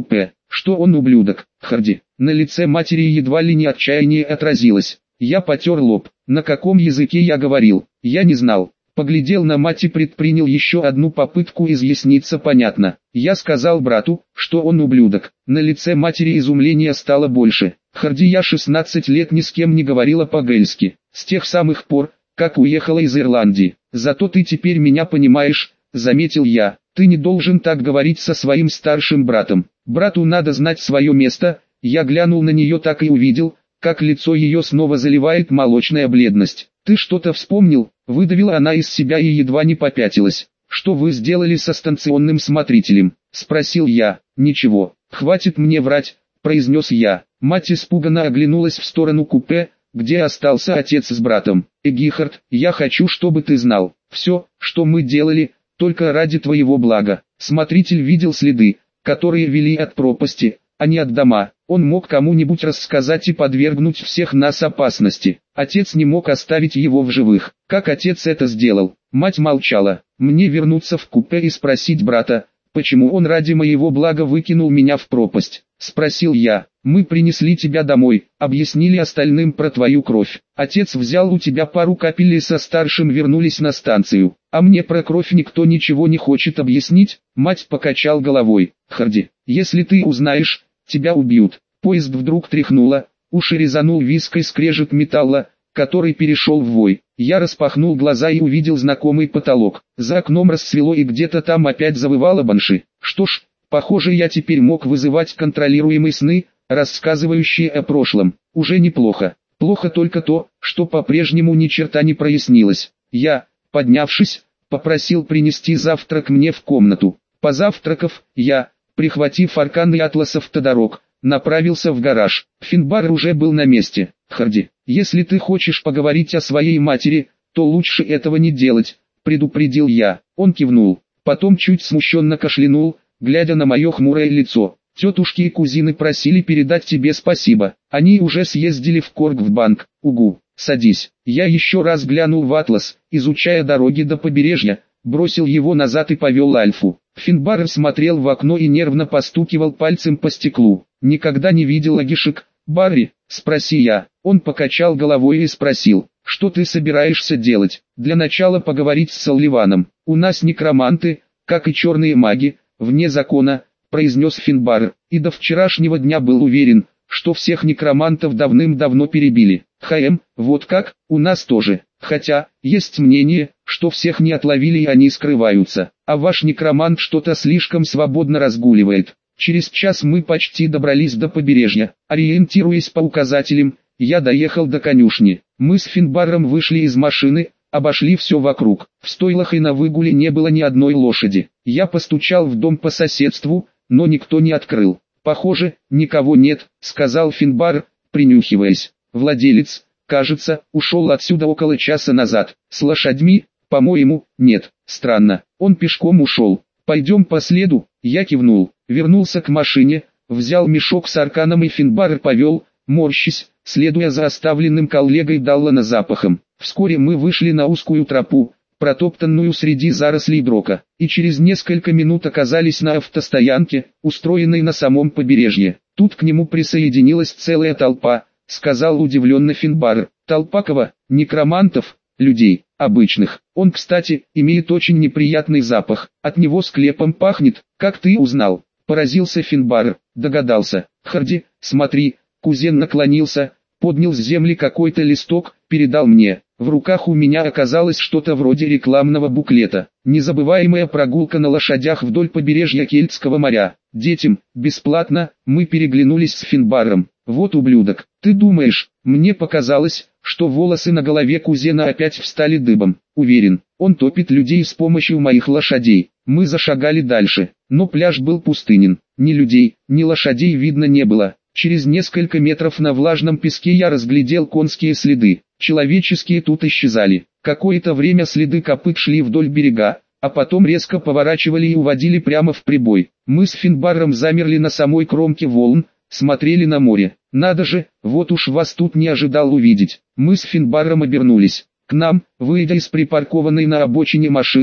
S1: что он ублюдок, Харди. На лице матери едва ли не отчаяние отразилось. Я потер лоб. На каком языке я говорил? Я не знал. Поглядел на мать и предпринял еще одну попытку изъясниться понятно. Я сказал брату, что он ублюдок. На лице матери изумление стало больше. Харди, я шестнадцать лет ни с кем не говорила по-гельски. С тех самых пор, как уехала из Ирландии. Зато ты теперь меня понимаешь, заметил я. Ты не должен так говорить со своим старшим братом. Брату надо знать свое место. Я глянул на нее так и увидел, как лицо ее снова заливает молочная бледность. «Ты что-то вспомнил?» — выдавила она из себя и едва не попятилась. «Что вы сделали со станционным смотрителем?» — спросил я. «Ничего, хватит мне врать», — произнес я. Мать испуганно оглянулась в сторону купе, где остался отец с братом. «Эгихард, я хочу, чтобы ты знал, все, что мы делали, только ради твоего блага». Смотритель видел следы, которые вели от пропасти, а не от дома. Он мог кому-нибудь рассказать и подвергнуть всех нас опасности. Отец не мог оставить его в живых. Как отец это сделал? Мать молчала. Мне вернуться в купе и спросить брата, почему он ради моего блага выкинул меня в пропасть? Спросил я. Мы принесли тебя домой, объяснили остальным про твою кровь. Отец взял у тебя пару капель и со старшим вернулись на станцию. А мне про кровь никто ничего не хочет объяснить? Мать покачал головой. Харди, если ты узнаешь, тебя убьют. Поезд вдруг тряхнуло, уши резанул виской скрежет металла, который перешел в вой. Я распахнул глаза и увидел знакомый потолок. За окном расцвело и где-то там опять завывало банши. Что ж, похоже, я теперь мог вызывать контролируемые сны, рассказывающие о прошлом. Уже неплохо. Плохо только то, что по-прежнему ни черта не прояснилось. Я, поднявшись, попросил принести завтрак мне в комнату. Позавтракав, я, прихватив аркан и атлас автодорог, направился в гараж. Финбар уже был на месте. «Харди, если ты хочешь поговорить о своей матери, то лучше этого не делать», — предупредил я. Он кивнул, потом чуть смущенно кашлянул, глядя на мое хмурое лицо. «Тетушки и кузины просили передать тебе спасибо. Они уже съездили в Коргвбанк. Угу, садись». Я еще раз глянул в атлас, изучая дороги до побережья, бросил его назад и повел Альфу. Финбар смотрел в окно и нервно постукивал пальцем по стеклу. «Никогда не видел агишек, Барри?» — спроси я. Он покачал головой и спросил, «Что ты собираешься делать?» «Для начала поговорить с Салливаном. У нас некроманты, как и черные маги, вне закона», — произнес Финбар, и до вчерашнего дня был уверен, что всех некромантов давным-давно перебили. «Хм, вот как, у нас тоже. Хотя, есть мнение, что всех не отловили и они скрываются, а ваш некромант что-то слишком свободно разгуливает». Через час мы почти добрались до побережья. Ориентируясь по указателям, я доехал до конюшни. Мы с Финбаром вышли из машины, обошли все вокруг. В стойлах и на выгуле не было ни одной лошади. Я постучал в дом по соседству, но никто не открыл. «Похоже, никого нет», — сказал Финбар, принюхиваясь. «Владелец, кажется, ушел отсюда около часа назад. С лошадьми, по-моему, нет. Странно, он пешком ушел. Пойдем по следу». Я кивнул, вернулся к машине, взял мешок с арканом и Финбар повел, морщись, следуя за оставленным коллегой Даллана запахом. Вскоре мы вышли на узкую тропу, протоптанную среди зарослей дрока, и через несколько минут оказались на автостоянке, устроенной на самом побережье. Тут к нему присоединилась целая толпа, сказал удивленно Финбар. «Толпа кого? Некромантов? Людей, обычных. Он, кстати, имеет очень неприятный запах, от него склепом пахнет». «Как ты узнал?» — поразился Финбар. «Догадался. Харди, смотри». Кузен наклонился, поднял с земли какой-то листок, передал мне. В руках у меня оказалось что-то вроде рекламного буклета. «Незабываемая прогулка на лошадях вдоль побережья Кельтского моря. Детям, бесплатно». Мы переглянулись с Финбаром. «Вот ублюдок. Ты думаешь, мне показалось, что волосы на голове кузена опять встали дыбом? Уверен, он топит людей с помощью моих лошадей». Мы зашагали дальше, но пляж был пустынен. Ни людей, ни лошадей видно не было. Через несколько метров на влажном песке я разглядел конские следы. Человеческие тут исчезали. Какое-то время следы копыт шли вдоль берега, а потом резко поворачивали и уводили прямо в прибой. Мы с Финбаром замерли на самой кромке волн, смотрели на море. «Надо же, вот уж вас тут не ожидал увидеть». Мы с Финбаром обернулись. К нам, выйдя из припаркованной на обочине машины,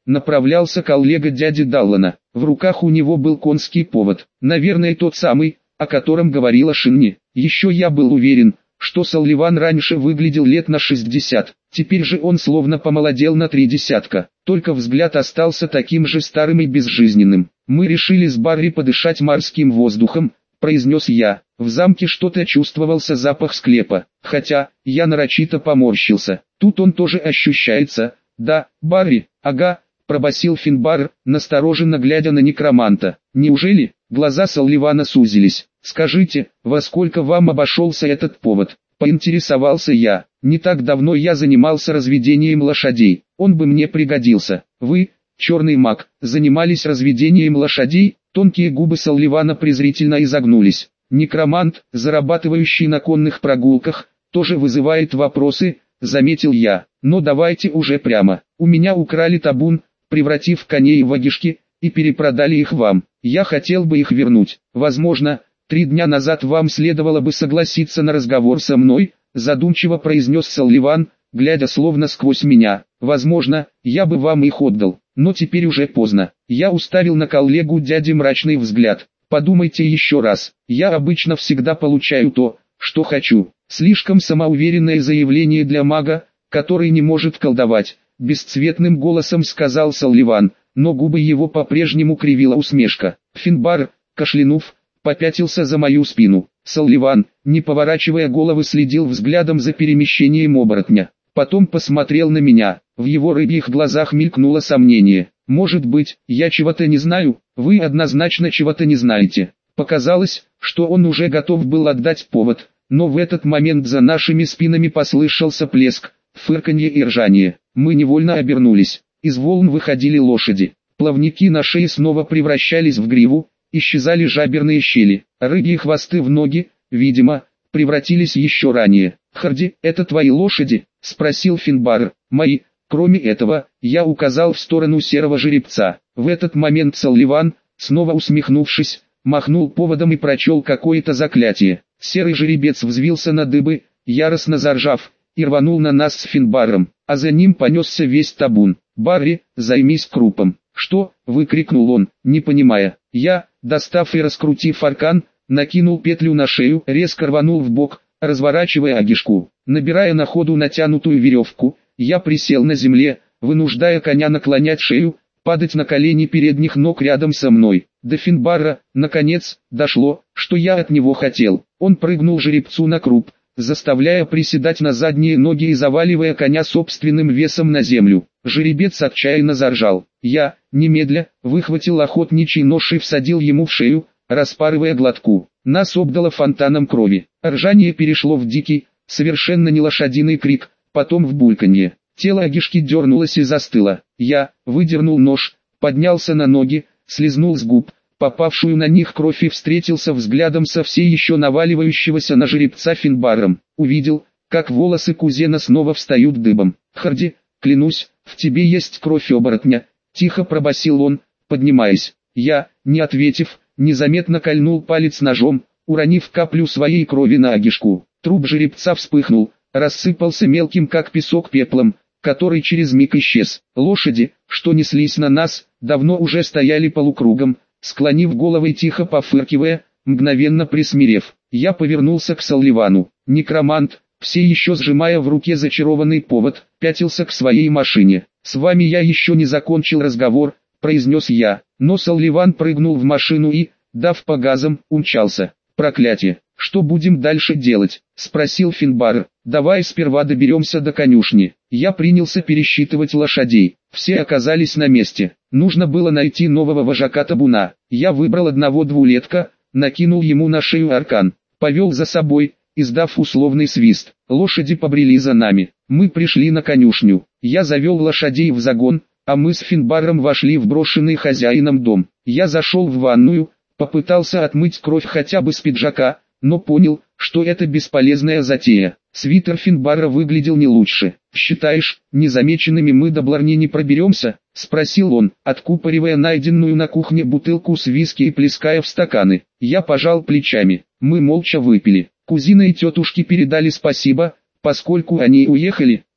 S1: направлялся коллега дяди Даллана. В руках у него был конский повод, наверное тот самый, о котором говорила Шинни. Еще я был уверен, что Салливан раньше выглядел лет на шестьдесят, теперь же он словно помолодел на три десятка, только взгляд остался таким же старым и безжизненным. «Мы решили с Барри подышать морским воздухом», — произнес я. В замке что-то чувствовался запах склепа, хотя, я нарочито поморщился. Тут он тоже ощущается. «Да, Барри, ага», — пробасил Финбар, настороженно глядя на некроманта. «Неужели?» Глаза Салливана сузились. «Скажите, во сколько вам обошелся этот повод?» Поинтересовался я. «Не так давно я занимался разведением лошадей, он бы мне пригодился. Вы, черный маг, занимались разведением лошадей?» Тонкие губы Салливана презрительно изогнулись. «Некромант, зарабатывающий на конных прогулках, тоже вызывает вопросы», заметил я. «Но давайте уже прямо. У меня украли табун, превратив коней в вагишки, и перепродали их вам. Я хотел бы их вернуть. Возможно, три дня назад вам следовало бы согласиться на разговор со мной», задумчиво произнес Салливан, глядя словно сквозь меня. «Возможно, я бы вам их отдал, но теперь уже поздно». Я уставил на коллегу дяди мрачный взгляд. «Подумайте еще раз, я обычно всегда получаю то, что хочу». Слишком самоуверенное заявление для мага, который не может колдовать, бесцветным голосом сказал Салливан, но губы его по-прежнему кривила усмешка. Финбар, кашлянув, попятился за мою спину. Салливан, не поворачивая головы, следил взглядом за перемещением оборотня. Потом посмотрел на меня. В его рыбьих глазах мелькнуло сомнение. «Может быть, я чего-то не знаю?» «Вы однозначно чего-то не знаете». Показалось, что он уже готов был отдать повод, но в этот момент за нашими спинами послышался плеск, фырканье и ржание. Мы невольно обернулись. Из волн выходили лошади. Плавники на шее снова превращались в гриву, исчезали жаберные щели. Рыбьи хвосты в ноги, видимо, превратились еще ранее. «Харди, это твои лошади?» — спросил Финбар. «Мои». Кроме этого, я указал в сторону серого жеребца. В этот момент Салливан, снова усмехнувшись, махнул поводом и прочел какое-то заклятие. Серый жеребец взвился на дыбы, яростно заржав, и рванул на нас с Финбаром, а за ним понесся весь табун. «Барри, займись крупом». «Что?» — выкрикнул он, не понимая. Я, достав и раскрутив аркан, накинул петлю на шею, резко рванул в бок, разворачивая агишку. Набирая на ходу натянутую веревку, я присел на земле, вынуждая коня наклонять шею, падать на колени передних ног рядом со мной. До Финбара, наконец, дошло, что я от него хотел. Он прыгнул жеребцу на круп, заставляя приседать на задние ноги и заваливая коня собственным весом на землю. Жеребец отчаянно заржал. Я, немедля, выхватил охотничий нож и всадил ему в шею, распарывая глотку. Нас обдало фонтаном крови. Ржание перешло в дикий, совершенно не лошадиный крик, потом в бульканье. Тело агишки дернулось и застыло. Я выдернул нож, поднялся на ноги, слезнул с губ попавшую на них кровь и встретился взглядом со все еще наваливающегося на жеребца Финбаром. Увидел, как волосы кузена снова встают дыбом. «Харди, клянусь, в тебе есть кровь оборотня», — тихо пробасил он, поднимаясь. Я, не ответив, незаметно кольнул палец ножом, уронив каплю своей крови на агишку. Труп жеребца вспыхнул, рассыпался мелким как песок пеплом, который через миг исчез. Лошади, что неслись на нас, давно уже стояли полукругом, склонив головы тихо пофыркивая, мгновенно присмирев. Я повернулся к Салливану. Некромант, все еще сжимая в руке зачарованный повод, пятился к своей машине. «С вами я еще не закончил разговор», — произнес я, но Салливан прыгнул в машину и, дав по газам, умчался. «Проклятие! Что будем дальше делать?» — спросил Финбар. «Давай сперва доберемся до конюшни». Я принялся пересчитывать лошадей. Все оказались на месте. Нужно было найти нового вожака табуна. Я выбрал одного двулетка, накинул ему на шею аркан, повел за собой, издав условный свист. Лошади побрели за нами. Мы пришли на конюшню. Я завел лошадей в загон, а мы с Финбаром вошли в брошенный хозяином дом. Я зашел в ванную, попытался отмыть кровь хотя бы с пиджака, но понял, что это бесполезная затея. Свитер Финбара выглядел не лучше. «Считаешь, незамеченными мы до Бларни не проберемся?» — спросил он, откупоривая найденную на кухне бутылку с виски и плеская в стаканы. Я пожал плечами. Мы молча выпили. Кузина и тетушки передали спасибо, поскольку они уехали.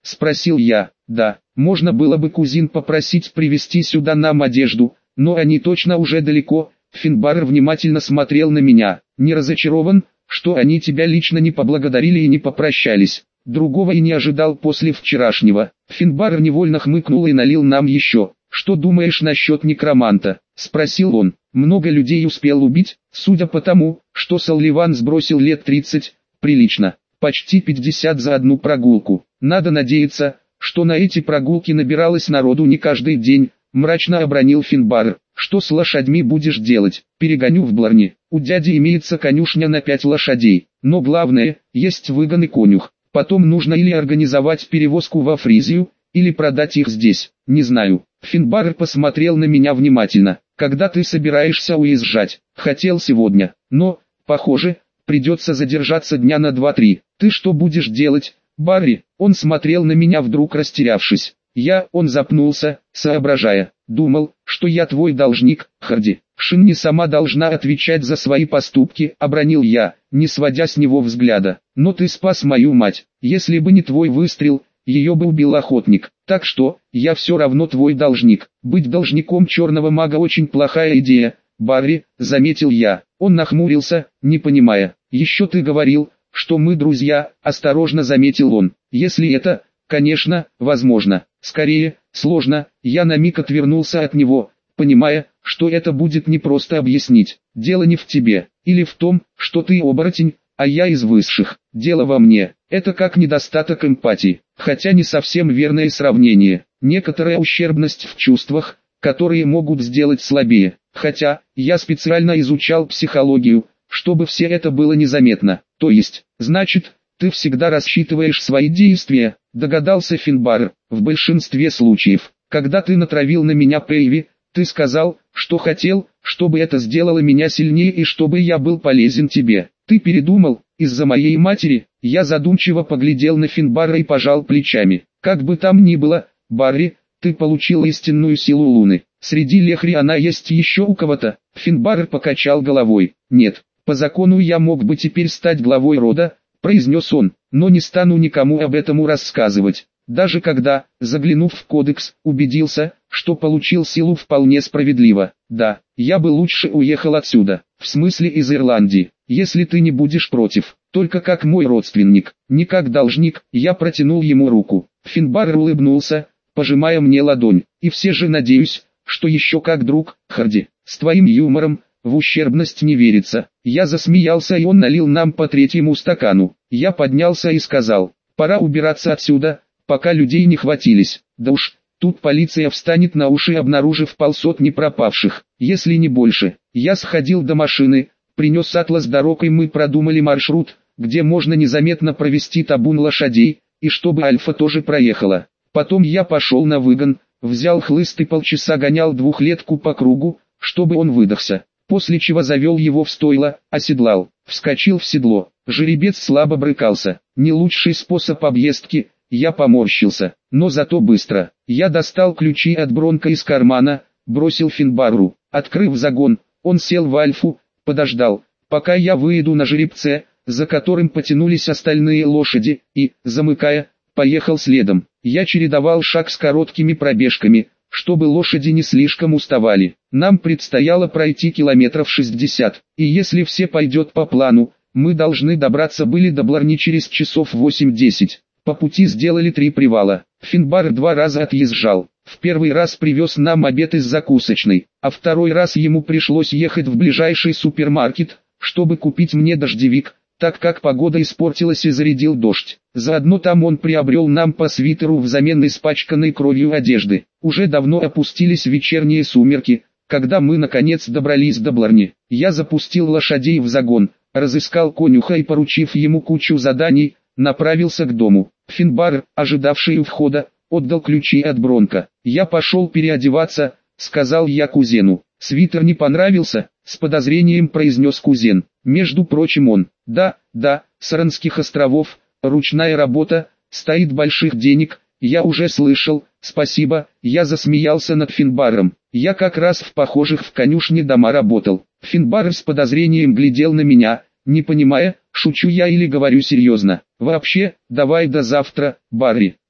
S1: спросил я. Да, можно было бы кузин попросить привезти сюда нам одежду, но они точно уже далеко. Финбар внимательно смотрел на меня. Не разочарован, что они тебя лично не поблагодарили и не попрощались? Другого и не ожидал после вчерашнего. Финбар невольно хмыкнул и налил нам еще. Что думаешь насчет некроманта? Спросил он. Много людей успел убить, судя по тому, что Салливан сбросил лет тридцать, прилично. Почти пятьдесят за одну прогулку. Надо надеяться, что на эти прогулки набиралось народу не каждый день. Мрачно обронил Финбар. Что с лошадьми будешь делать? Перегоню в Бларни. У дяди имеется конюшня на пять лошадей. Но главное, есть выгон и конюх. Потом нужно или организовать перевозку во Фризию, или продать их здесь. Не знаю. Финбар посмотрел на меня внимательно. Когда ты собираешься уезжать? Хотел сегодня. Но, похоже, придется задержаться дня на два-три. Ты что будешь делать, Барри? Он смотрел на меня вдруг растерявшись. Я, он запнулся, соображая. Думал, что я твой должник, Харди. Шинни сама должна отвечать за свои поступки, обронил я, не сводя с него взгляда. Но ты спас мою мать. Если бы не твой выстрел, ее бы убил охотник. Так что, я все равно твой должник. Быть должником черного мага очень плохая идея, Барри, заметил я. Он нахмурился, не понимая. Еще ты говорил, что мы друзья, осторожно заметил он. Если это, конечно, возможно. Скорее, сложно. Я на миг отвернулся от него, понимая, что это будет непросто объяснить. Дело не в тебе, или в том, что ты оборотень, а я из высших. Дело во мне. Это как недостаток эмпатии, хотя не совсем верное сравнение. Некоторая ущербность в чувствах, которые могут сделать слабее. Хотя, я специально изучал психологию, чтобы все это было незаметно. То есть, значит, ты всегда рассчитываешь свои действия, догадался Финбар. В большинстве случаев, когда ты натравил на меня Пейви, ты сказал, что хотел, чтобы это сделало меня сильнее и чтобы я был полезен тебе. Ты передумал, из-за моей матери. Я задумчиво поглядел на Финбара и пожал плечами. Как бы там ни было, Барри, ты получил истинную силу Луны. Среди лехри она есть еще у кого-то. Финбар покачал головой. Нет, по закону я мог бы теперь стать главой рода, произнес он, но не стану никому об этом рассказывать. Даже когда, заглянув в кодекс, убедился, что получил силу вполне справедливо. Да, я бы лучше уехал отсюда, в смысле из Ирландии, если ты не будешь против, только как мой родственник, не как должник. Я протянул ему руку. Финбар улыбнулся, пожимая мне ладонь. И все же надеюсь, что еще как друг, Харди. С твоим юмором, в ущербность не верится. Я засмеялся, и он налил нам по третьему стакану. Я поднялся и сказал, пора убираться отсюда, пока людей не хватились. Да уж, тут полиция встанет на уши, обнаружив полсотни пропавших, если не больше. Я сходил до машины, принес атлас дорог, и мы продумали маршрут, где можно незаметно провести табун лошадей, и чтобы Альфа тоже проехала. Потом я пошел на выгон, взял хлыст и полчаса гонял двухлетку по кругу, чтобы он выдохся. После чего завел его в стойло, оседлал, вскочил в седло. Жеребец слабо брыкался. Не лучший способ объездки. Я поморщился, но зато быстро. Я достал ключи от Бронко из кармана, бросил Финбару. Открыв загон, он сел в Альфу, подождал, пока я выеду на жеребце, за которым потянулись остальные лошади, и, замыкая, поехал следом. Я чередовал шаг с короткими пробежками, чтобы лошади не слишком уставали. Нам предстояло пройти километров шестьдесят, и если все пойдет по плану, мы должны добраться были до Бларни через часов восемь-десять. По пути сделали три привала. Финбар два раза отъезжал. В первый раз привез нам обед из закусочной, а второй раз ему пришлось ехать в ближайший супермаркет, чтобы купить мне дождевик, так как погода испортилась и зарядил дождь. Заодно там он приобрел нам по свитеру взамен испачканной кровью одежды. Уже давно опустились вечерние сумерки, когда мы наконец добрались до Бларни. Я запустил лошадей в загон, разыскал конюха и, поручив ему кучу заданий, направился к дому. Финбар, ожидавший у входа, отдал ключи от Бронко. Я пошел переодеваться, сказал я кузену. Свитер не понравился, с подозрением произнес кузен. Между прочим он, да, да, с Аранских островов, ручная работа, стоит больших денег, я уже слышал, спасибо. Я засмеялся над Финбаром. Я как раз в похожих в конюшне дома работал. Финбар с подозрением глядел на меня, не понимая, шучу я или говорю серьезно. Вообще, давай до завтра, Барри.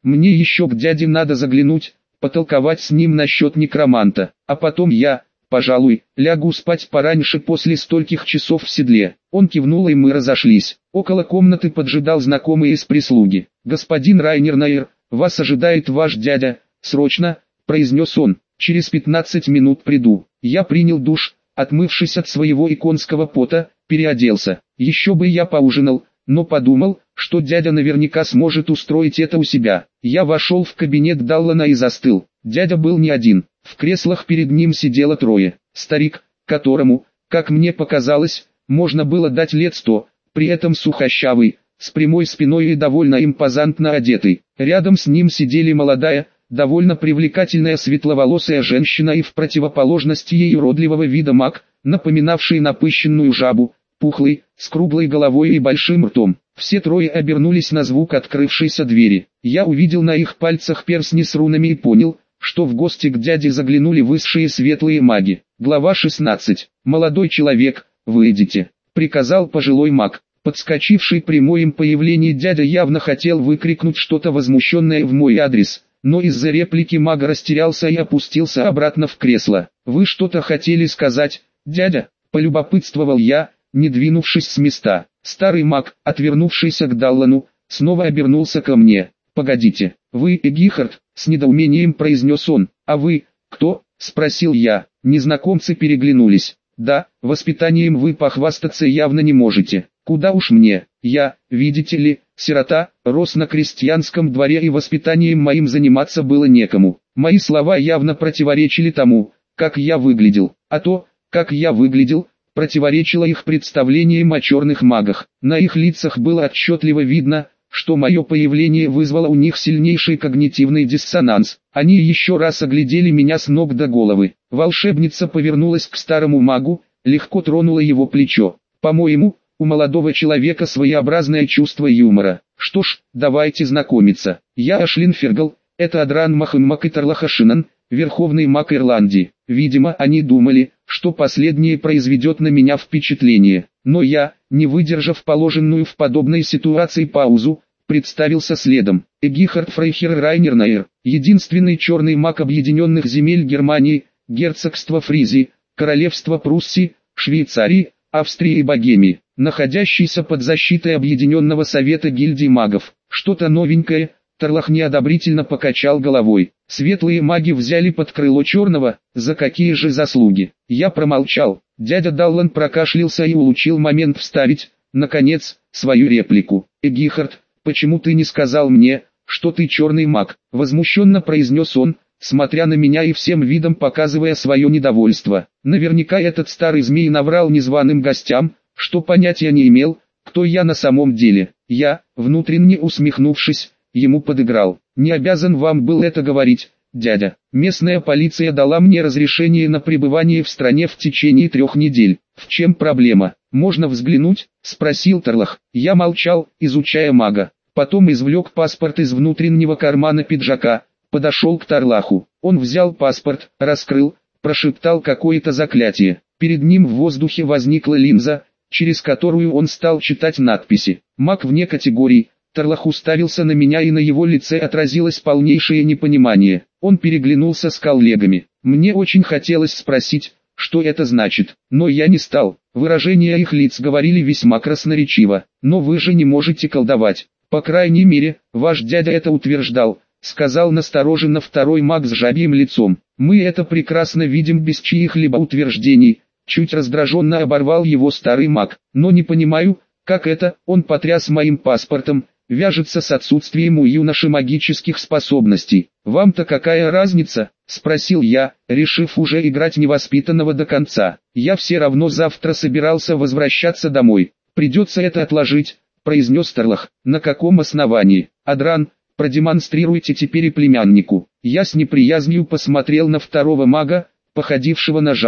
S1: Мне еще к дяде надо заглянуть, потолковать с ним насчет некроманта, а потом я, пожалуй, лягу спать пораньше после стольких часов в седле». Он кивнул, и мы разошлись. Около комнаты поджидал знакомый из прислуги. «Господин Райнер Найер, вас ожидает ваш дядя, срочно», — произнес он. «Через пятнадцать минут приду». Я принял душ, отмывшись от своего иконского пота, переоделся. Еще бы я поужинал, но подумал, что дядя наверняка сможет устроить это у себя. Я вошел в кабинет Даллана и застыл. Дядя был не один. В креслах перед ним сидело трое. Старик, которому, как мне показалось, можно было дать лет сто, при этом сухощавый, с прямой спиной и довольно импозантно одетый. Рядом с ним сидели молодая, довольно привлекательная светловолосая женщина и в противоположность ей уродливого вида маг, напоминавший напыщенную жабу, пухлый, с круглой головой и большим ртом. Все трое обернулись на звук открывшейся двери. Я увидел на их пальцах перстни с рунами и понял, что в гости к дяде заглянули высшие светлые маги. Глава шестнадцать. «Молодой человек, выйдите», — приказал пожилой маг. Подскочивший при моем появлении дядя явно хотел выкрикнуть что-то возмущенное в мой адрес, но из-за реплики мага растерялся и опустился обратно в кресло. «Вы что-то хотели сказать, дядя?» — полюбопытствовал я, не двинувшись с места. Старый маг, отвернувшийся к Даллану, снова обернулся ко мне. «Погодите, вы Эгихард?» — с недоумением произнес он. «А вы, кто?» — спросил я. Незнакомцы переглянулись. «Да, воспитанием вы похвастаться явно не можете. Куда уж мне, я, видите ли, сирота, рос на крестьянском дворе, и воспитанием моим заниматься было некому». Мои слова явно противоречили тому, как я выглядел, а то, как я выглядел, противоречило их представлениям о черных магах. На их лицах было отчетливо видно, что мое появление вызвало у них сильнейший когнитивный диссонанс. Они еще раз оглядели меня с ног до головы. Волшебница повернулась к старому магу, легко тронула его плечо. «По-моему, у молодого человека своеобразное чувство юмора. Что ж, давайте знакомиться. Я Ашлин Фергал, это Адран Махэммак и Тарлахашинан, верховный маг Ирландии». Видимо, они думали, что последнее произведет на меня впечатление. Но я, не выдержав положенную в подобной ситуации паузу, представился следом. Эгихард Фрейхер Райнер Найер, единственный черный маг объединенных земель Германии, герцогства Фризии, королевства Пруссии, Швейцарии, Австрии и Богемии, находящийся под защитой Объединенного Совета Гильдий Магов. Что-то новенькое. Тарлах неодобрительно покачал головой. Светлые маги взяли под крыло черного, за какие же заслуги? Я промолчал. Дядя Даллан прокашлялся и улучил момент вставить, наконец, свою реплику. «Эгихард, почему ты не сказал мне, что ты черный маг?» — возмущенно произнес он, смотря на меня и всем видом показывая свое недовольство. Наверняка этот старый змей наврал незваным гостям, что понятия не имел, кто я на самом деле. Я, внутренне усмехнувшись, ему подыграл. «Не обязан вам был это говорить, дядя. Местная полиция дала мне разрешение на пребывание в стране в течение трех недель. В чем проблема? Можно взглянуть?» — спросил Тарлах. Я молчал, изучая мага. Потом извлек паспорт из внутреннего кармана пиджака, подошел к Тарлаху. Он взял паспорт, раскрыл, прошептал какое-то заклятие. Перед ним в воздухе возникла линза, через которую он стал читать надписи. Маг вне категории. Тарлах уставился на меня, и на его лице отразилось полнейшее непонимание. Он переглянулся с коллегами. Мне очень хотелось спросить, что это значит, но я не стал. Выражения их лиц говорили весьма красноречиво. «Но вы же не можете колдовать. По крайней мере, ваш дядя это утверждал», — сказал настороженно второй маг с жабьим лицом. «Мы это прекрасно видим без чьих-либо утверждений», — чуть раздраженно оборвал его старый маг. «Но не понимаю, как это, он потряс моим паспортом, вяжется с отсутствием у юноши магических способностей. Вам-то какая разница?» — спросил я, решив уже играть невоспитанного до конца. «Я все равно завтра собирался возвращаться домой. Придется это отложить», — произнес Тарлах. «На каком основании? Адран, продемонстрируйте теперь и племяннику». Я с неприязнью посмотрел на второго мага, походившего на жабу.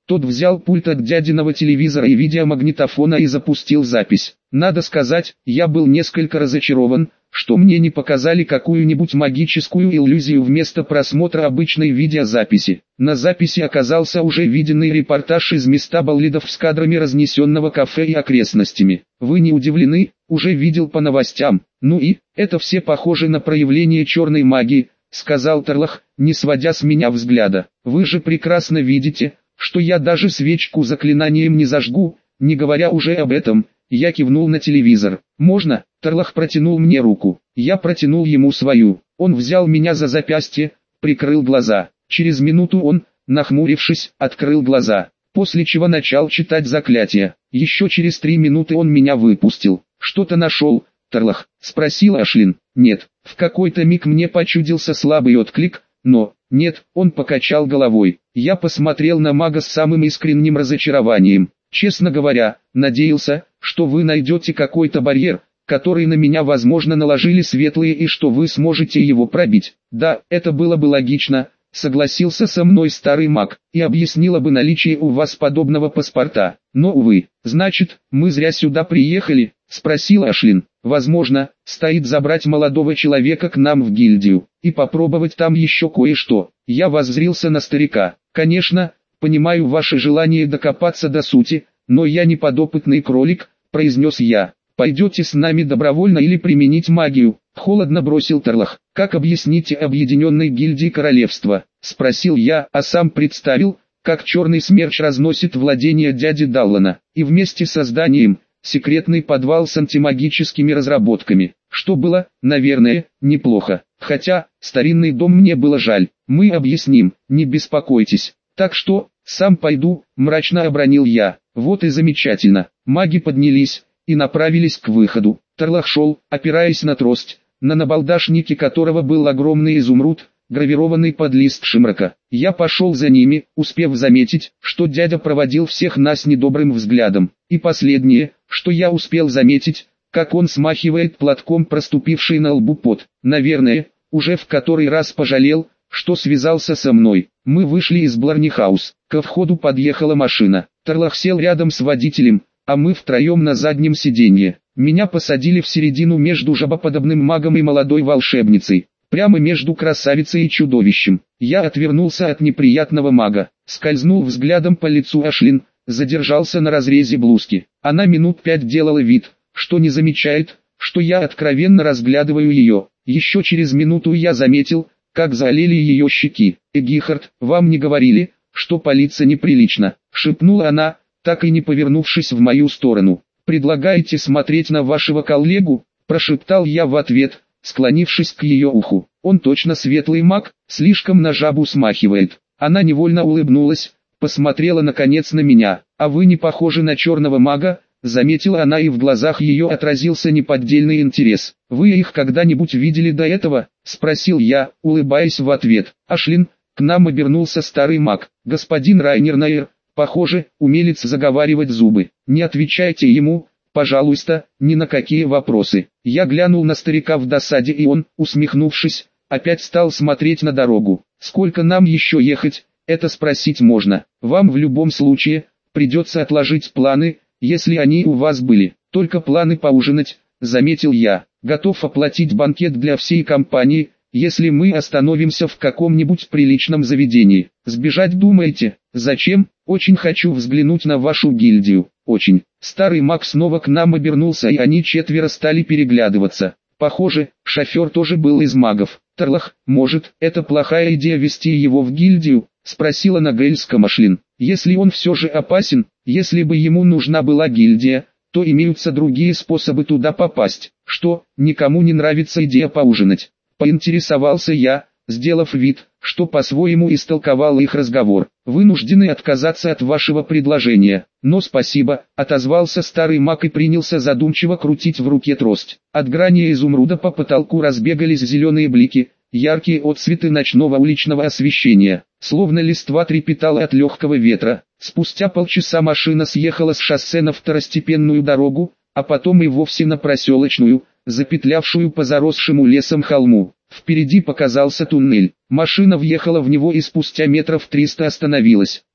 S1: Тот взял пульт от дядиного телевизора и видеомагнитофона и запустил запись. Надо сказать, я был несколько разочарован, что мне не показали какую-нибудь магическую иллюзию вместо просмотра обычной видеозаписи. На записи оказался уже виденный репортаж из места болидов с кадрами разнесенного кафе и окрестностями. Вы не удивлены? Уже видел по новостям. Ну и, это все похоже на проявление черной магии, сказал Терлах, не сводя с меня взгляда. Вы же прекрасно видите, что я даже свечку заклинанием не зажгу, не говоря уже об этом. Я кивнул на телевизор. «Можно?» Терлах протянул мне руку. Я протянул ему свою. Он взял меня за запястье, прикрыл глаза. Через минуту он, нахмурившись, открыл глаза, после чего начал читать заклятие. Еще через три минуты он меня выпустил. «Что-то нашел, Терлах?» — спросил Ашлин. «Нет». В какой-то миг мне почудился слабый отклик, но... «Нет», он покачал головой. Я посмотрел на мага с самым искренним разочарованием. «Честно говоря, надеялся, что вы найдете какой-то барьер, который на меня возможно наложили светлые и что вы сможете его пробить». «Да, это было бы логично», — согласился со мной старый маг, «и объяснило бы наличие у вас подобного паспорта. Но увы». «Значит, мы зря сюда приехали?» — спросил Ашлин. «Возможно, стоит забрать молодого человека к нам в гильдию, и попробовать там еще кое-что». Я воззрился на старика. «Конечно, понимаю ваше желание докопаться до сути, но я не подопытный кролик», — произнес я. «Пойдете с нами добровольно или применить магию?» — холодно бросил Терлах. «Как объясните объединенной гильдии королевства?» — спросил я, а сам представил, как черный смерч разносит владения дяди Даллана, и вместе со зданием, секретный подвал с антимагическими разработками, что было, наверное, неплохо. Хотя, старинный дом мне было жаль. «Мы объясним, не беспокойтесь. Так что, сам пойду», — мрачно обронил я. «Вот и замечательно». Маги поднялись и направились к выходу. Терлах шел, опираясь на трость, на набалдашнике которого был огромный изумруд, гравированный под лист шимрака. Я пошел за ними, успев заметить, что дядя проводил всех нас недобрым взглядом. И последнее, что я успел заметить, как он смахивает платком проступивший на лбу пот. Наверное, уже в который раз пожалел, что связался со мной. Мы вышли из Бларнихаус. Ко входу подъехала машина. Терлах сел рядом с водителем, а мы втроем на заднем сиденье. Меня посадили в середину между жабоподобным магом и молодой волшебницей, прямо между красавицей и чудовищем. Я отвернулся от неприятного мага, скользнул взглядом по лицу Ашлин, задержался на разрезе блузки. Она минут пять делала вид, что не замечает, что я откровенно разглядываю ее. Еще через минуту я заметил, как заолели ее щеки. «Эгихард, вам не говорили, что палиться неприлично?» — шепнула она, так и не повернувшись в мою сторону. «Предлагаете смотреть на вашего коллегу?» — прошептал я в ответ, склонившись к ее уху. «Он точно светлый маг, слишком на жабу смахивает». Она невольно улыбнулась, посмотрела наконец на меня. «А вы не похожи на черного мага», — заметила она, и в глазах ее отразился неподдельный интерес. «Вы их когда-нибудь видели до этого?» — спросил я, улыбаясь в ответ. «Ашлин», — к нам обернулся старый маг. «Господин Райнер Найер, похоже, умелец заговаривать зубы. Не отвечайте ему, пожалуйста, ни на какие вопросы». Я глянул на старика в досаде, и он, усмехнувшись, опять стал смотреть на дорогу. «Сколько нам еще ехать, это спросить можно. Вам в любом случае придется отложить планы, если они у вас были. Только планы поужинать», — заметил я. «Готов оплатить банкет для всей компании, если мы остановимся в каком-нибудь приличном заведении. Сбежать думаете? Зачем? Очень хочу взглянуть на вашу гильдию. Очень». Старый маг снова к нам обернулся, и они четверо стали переглядываться. Похоже, шофер тоже был из магов. «Терлах, может, это плохая идея вести его в гильдию?» — спросила на гельском Ашлин. «Если он все же опасен, если бы ему нужна была гильдия, то имеются другие способы туда попасть». «Что, никому не нравится идея поужинать?» — поинтересовался я, сделав вид, что по-своему истолковал их разговор. «Вынуждены отказаться от вашего предложения». «Но спасибо», — отозвался старый маг и принялся задумчиво крутить в руке трость. От грани изумруда по потолку разбегались зеленые блики, яркие отсветы ночного уличного освещения, словно листва трепетала от легкого ветра. Спустя полчаса машина съехала с шоссе на второстепенную дорогу, а потом и вовсе на проселочную, запетлявшую по заросшему лесом холму. Впереди показался туннель. Машина въехала в него и спустя метров триста остановилась.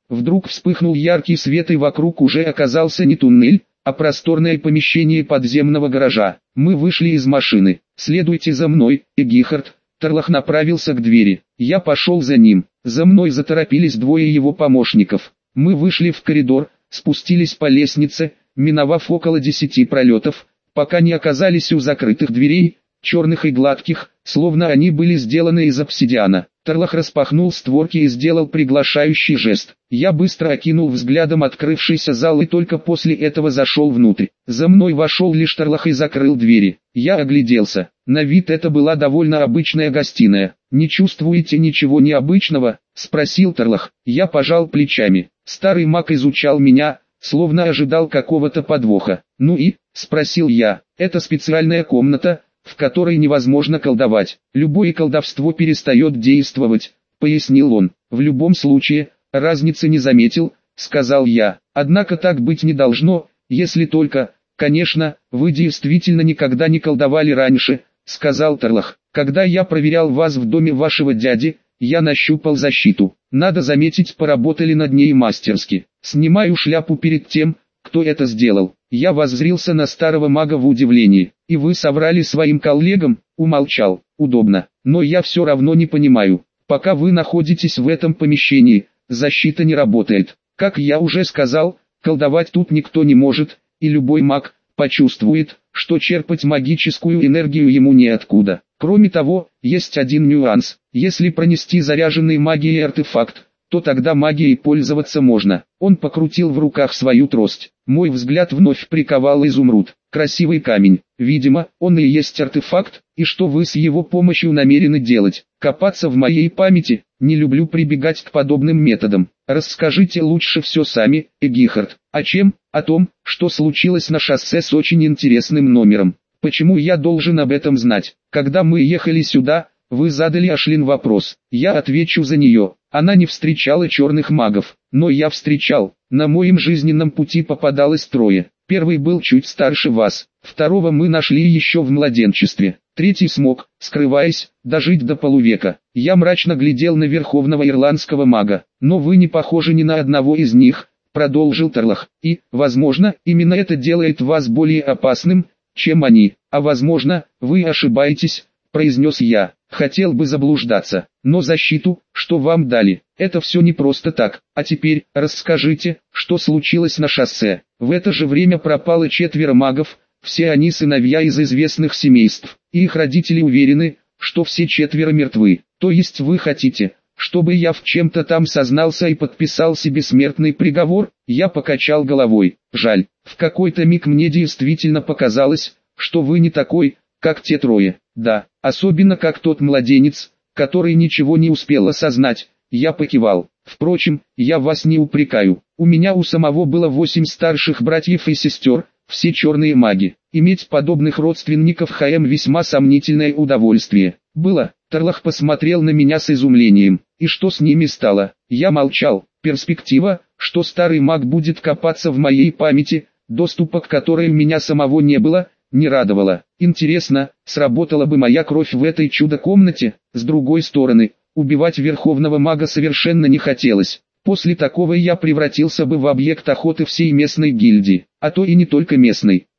S1: Вдруг вспыхнул яркий свет, и вокруг уже оказался не туннель, а просторное помещение подземного гаража. Мы вышли из машины. «Следуйте за мной, Эгихард». Тарлах направился к двери. Я пошел за ним. За мной заторопились двое его помощников. Мы вышли в коридор, спустились по лестнице, миновав около десяти пролетов, пока не оказались у закрытых дверей, черных и гладких, словно они были сделаны из обсидиана. Тарлах распахнул створки и сделал приглашающий жест. Я быстро окинул взглядом открывшийся зал и только после этого зашел внутрь. За мной вошел лишь Тарлах и закрыл двери. Я огляделся. На вид это была довольно обычная гостиная. «Не чувствуете ничего необычного?» — спросил Тарлах. Я пожал плечами. Старый маг изучал меня, словно ожидал какого-то подвоха. «Ну и?» — спросил я. «Это специальная комната, в которой невозможно колдовать. Любое колдовство перестает действовать», — пояснил он. «В любом случае, разницы не заметил», — сказал я. «Однако так быть не должно, если только, конечно, вы действительно никогда не колдовали раньше», — сказал Тарлах. «Когда я проверял вас в доме вашего дяди, я нащупал защиту. Надо заметить, поработали над ней мастерски. Снимаю шляпу перед тем, кто это сделал». Я воззрился на старого мага в удивлении. «И вы соврали своим коллегам?» Умолчал. «Удобно. Но я все равно не понимаю. Пока вы находитесь в этом помещении, защита не работает. Как я уже сказал, колдовать тут никто не может, и любой маг почувствует, что черпать магическую энергию ему неоткуда. Кроме того, есть один нюанс. Если пронести заряженный магией артефакт, то тогда магией пользоваться можно». Он покрутил в руках свою трость. Мой взгляд вновь приковал изумруд. Красивый камень. Видимо, он и есть артефакт, и что вы с его помощью намерены делать? Копаться в моей памяти? Не люблю прибегать к подобным методам. Расскажите лучше все сами, Эгихард. О чем? О том, что случилось на шоссе с очень интересным номером. Почему я должен об этом знать? Когда мы ехали сюда, вы задали Ашлин вопрос. Я отвечу за нее. Она не встречала черных магов, но я встречал. На моем жизненном пути попадалось трое. Первый был чуть старше вас, второго мы нашли еще в младенчестве. Третий смог, скрываясь, дожить до полувека. Я мрачно глядел на верховного ирландского мага. «Но вы не похожи ни на одного из них», — продолжил Тарлах. «И, возможно, именно это делает вас более опасным, чем они. А возможно, вы ошибаетесь», — произнес я. «Хотел бы заблуждаться, но защиту, что вам дали, это все не просто так. А теперь, расскажите, что случилось на шоссе». В это же время пропало четверо магов, все они сыновья из известных семейств, и их родители уверены, что все четверо мертвы. То есть вы хотите, чтобы я в чем-то там сознался и подписал себе смертный приговор? Я покачал головой. Жаль, в какой-то миг мне действительно показалось, что вы не такой, как те трое. Да, особенно как тот младенец, который ничего не успел осознать. Я покивал. Впрочем, я вас не упрекаю. У меня у самого было восемь старших братьев и сестер, все черные маги. Иметь подобных родственников ХМ весьма сомнительное удовольствие. Было. Тарлах посмотрел на меня с изумлением. И что с ними стало? Я молчал. Перспектива, что старый маг будет копаться в моей памяти, доступа к которой у меня самого не было, не радовало. Интересно, сработала бы моя кровь в этой чудо-комнате? С другой стороны, убивать верховного мага совершенно не хотелось. После такого я превратился бы в объект охоты всей местной гильдии, а то и не только местной.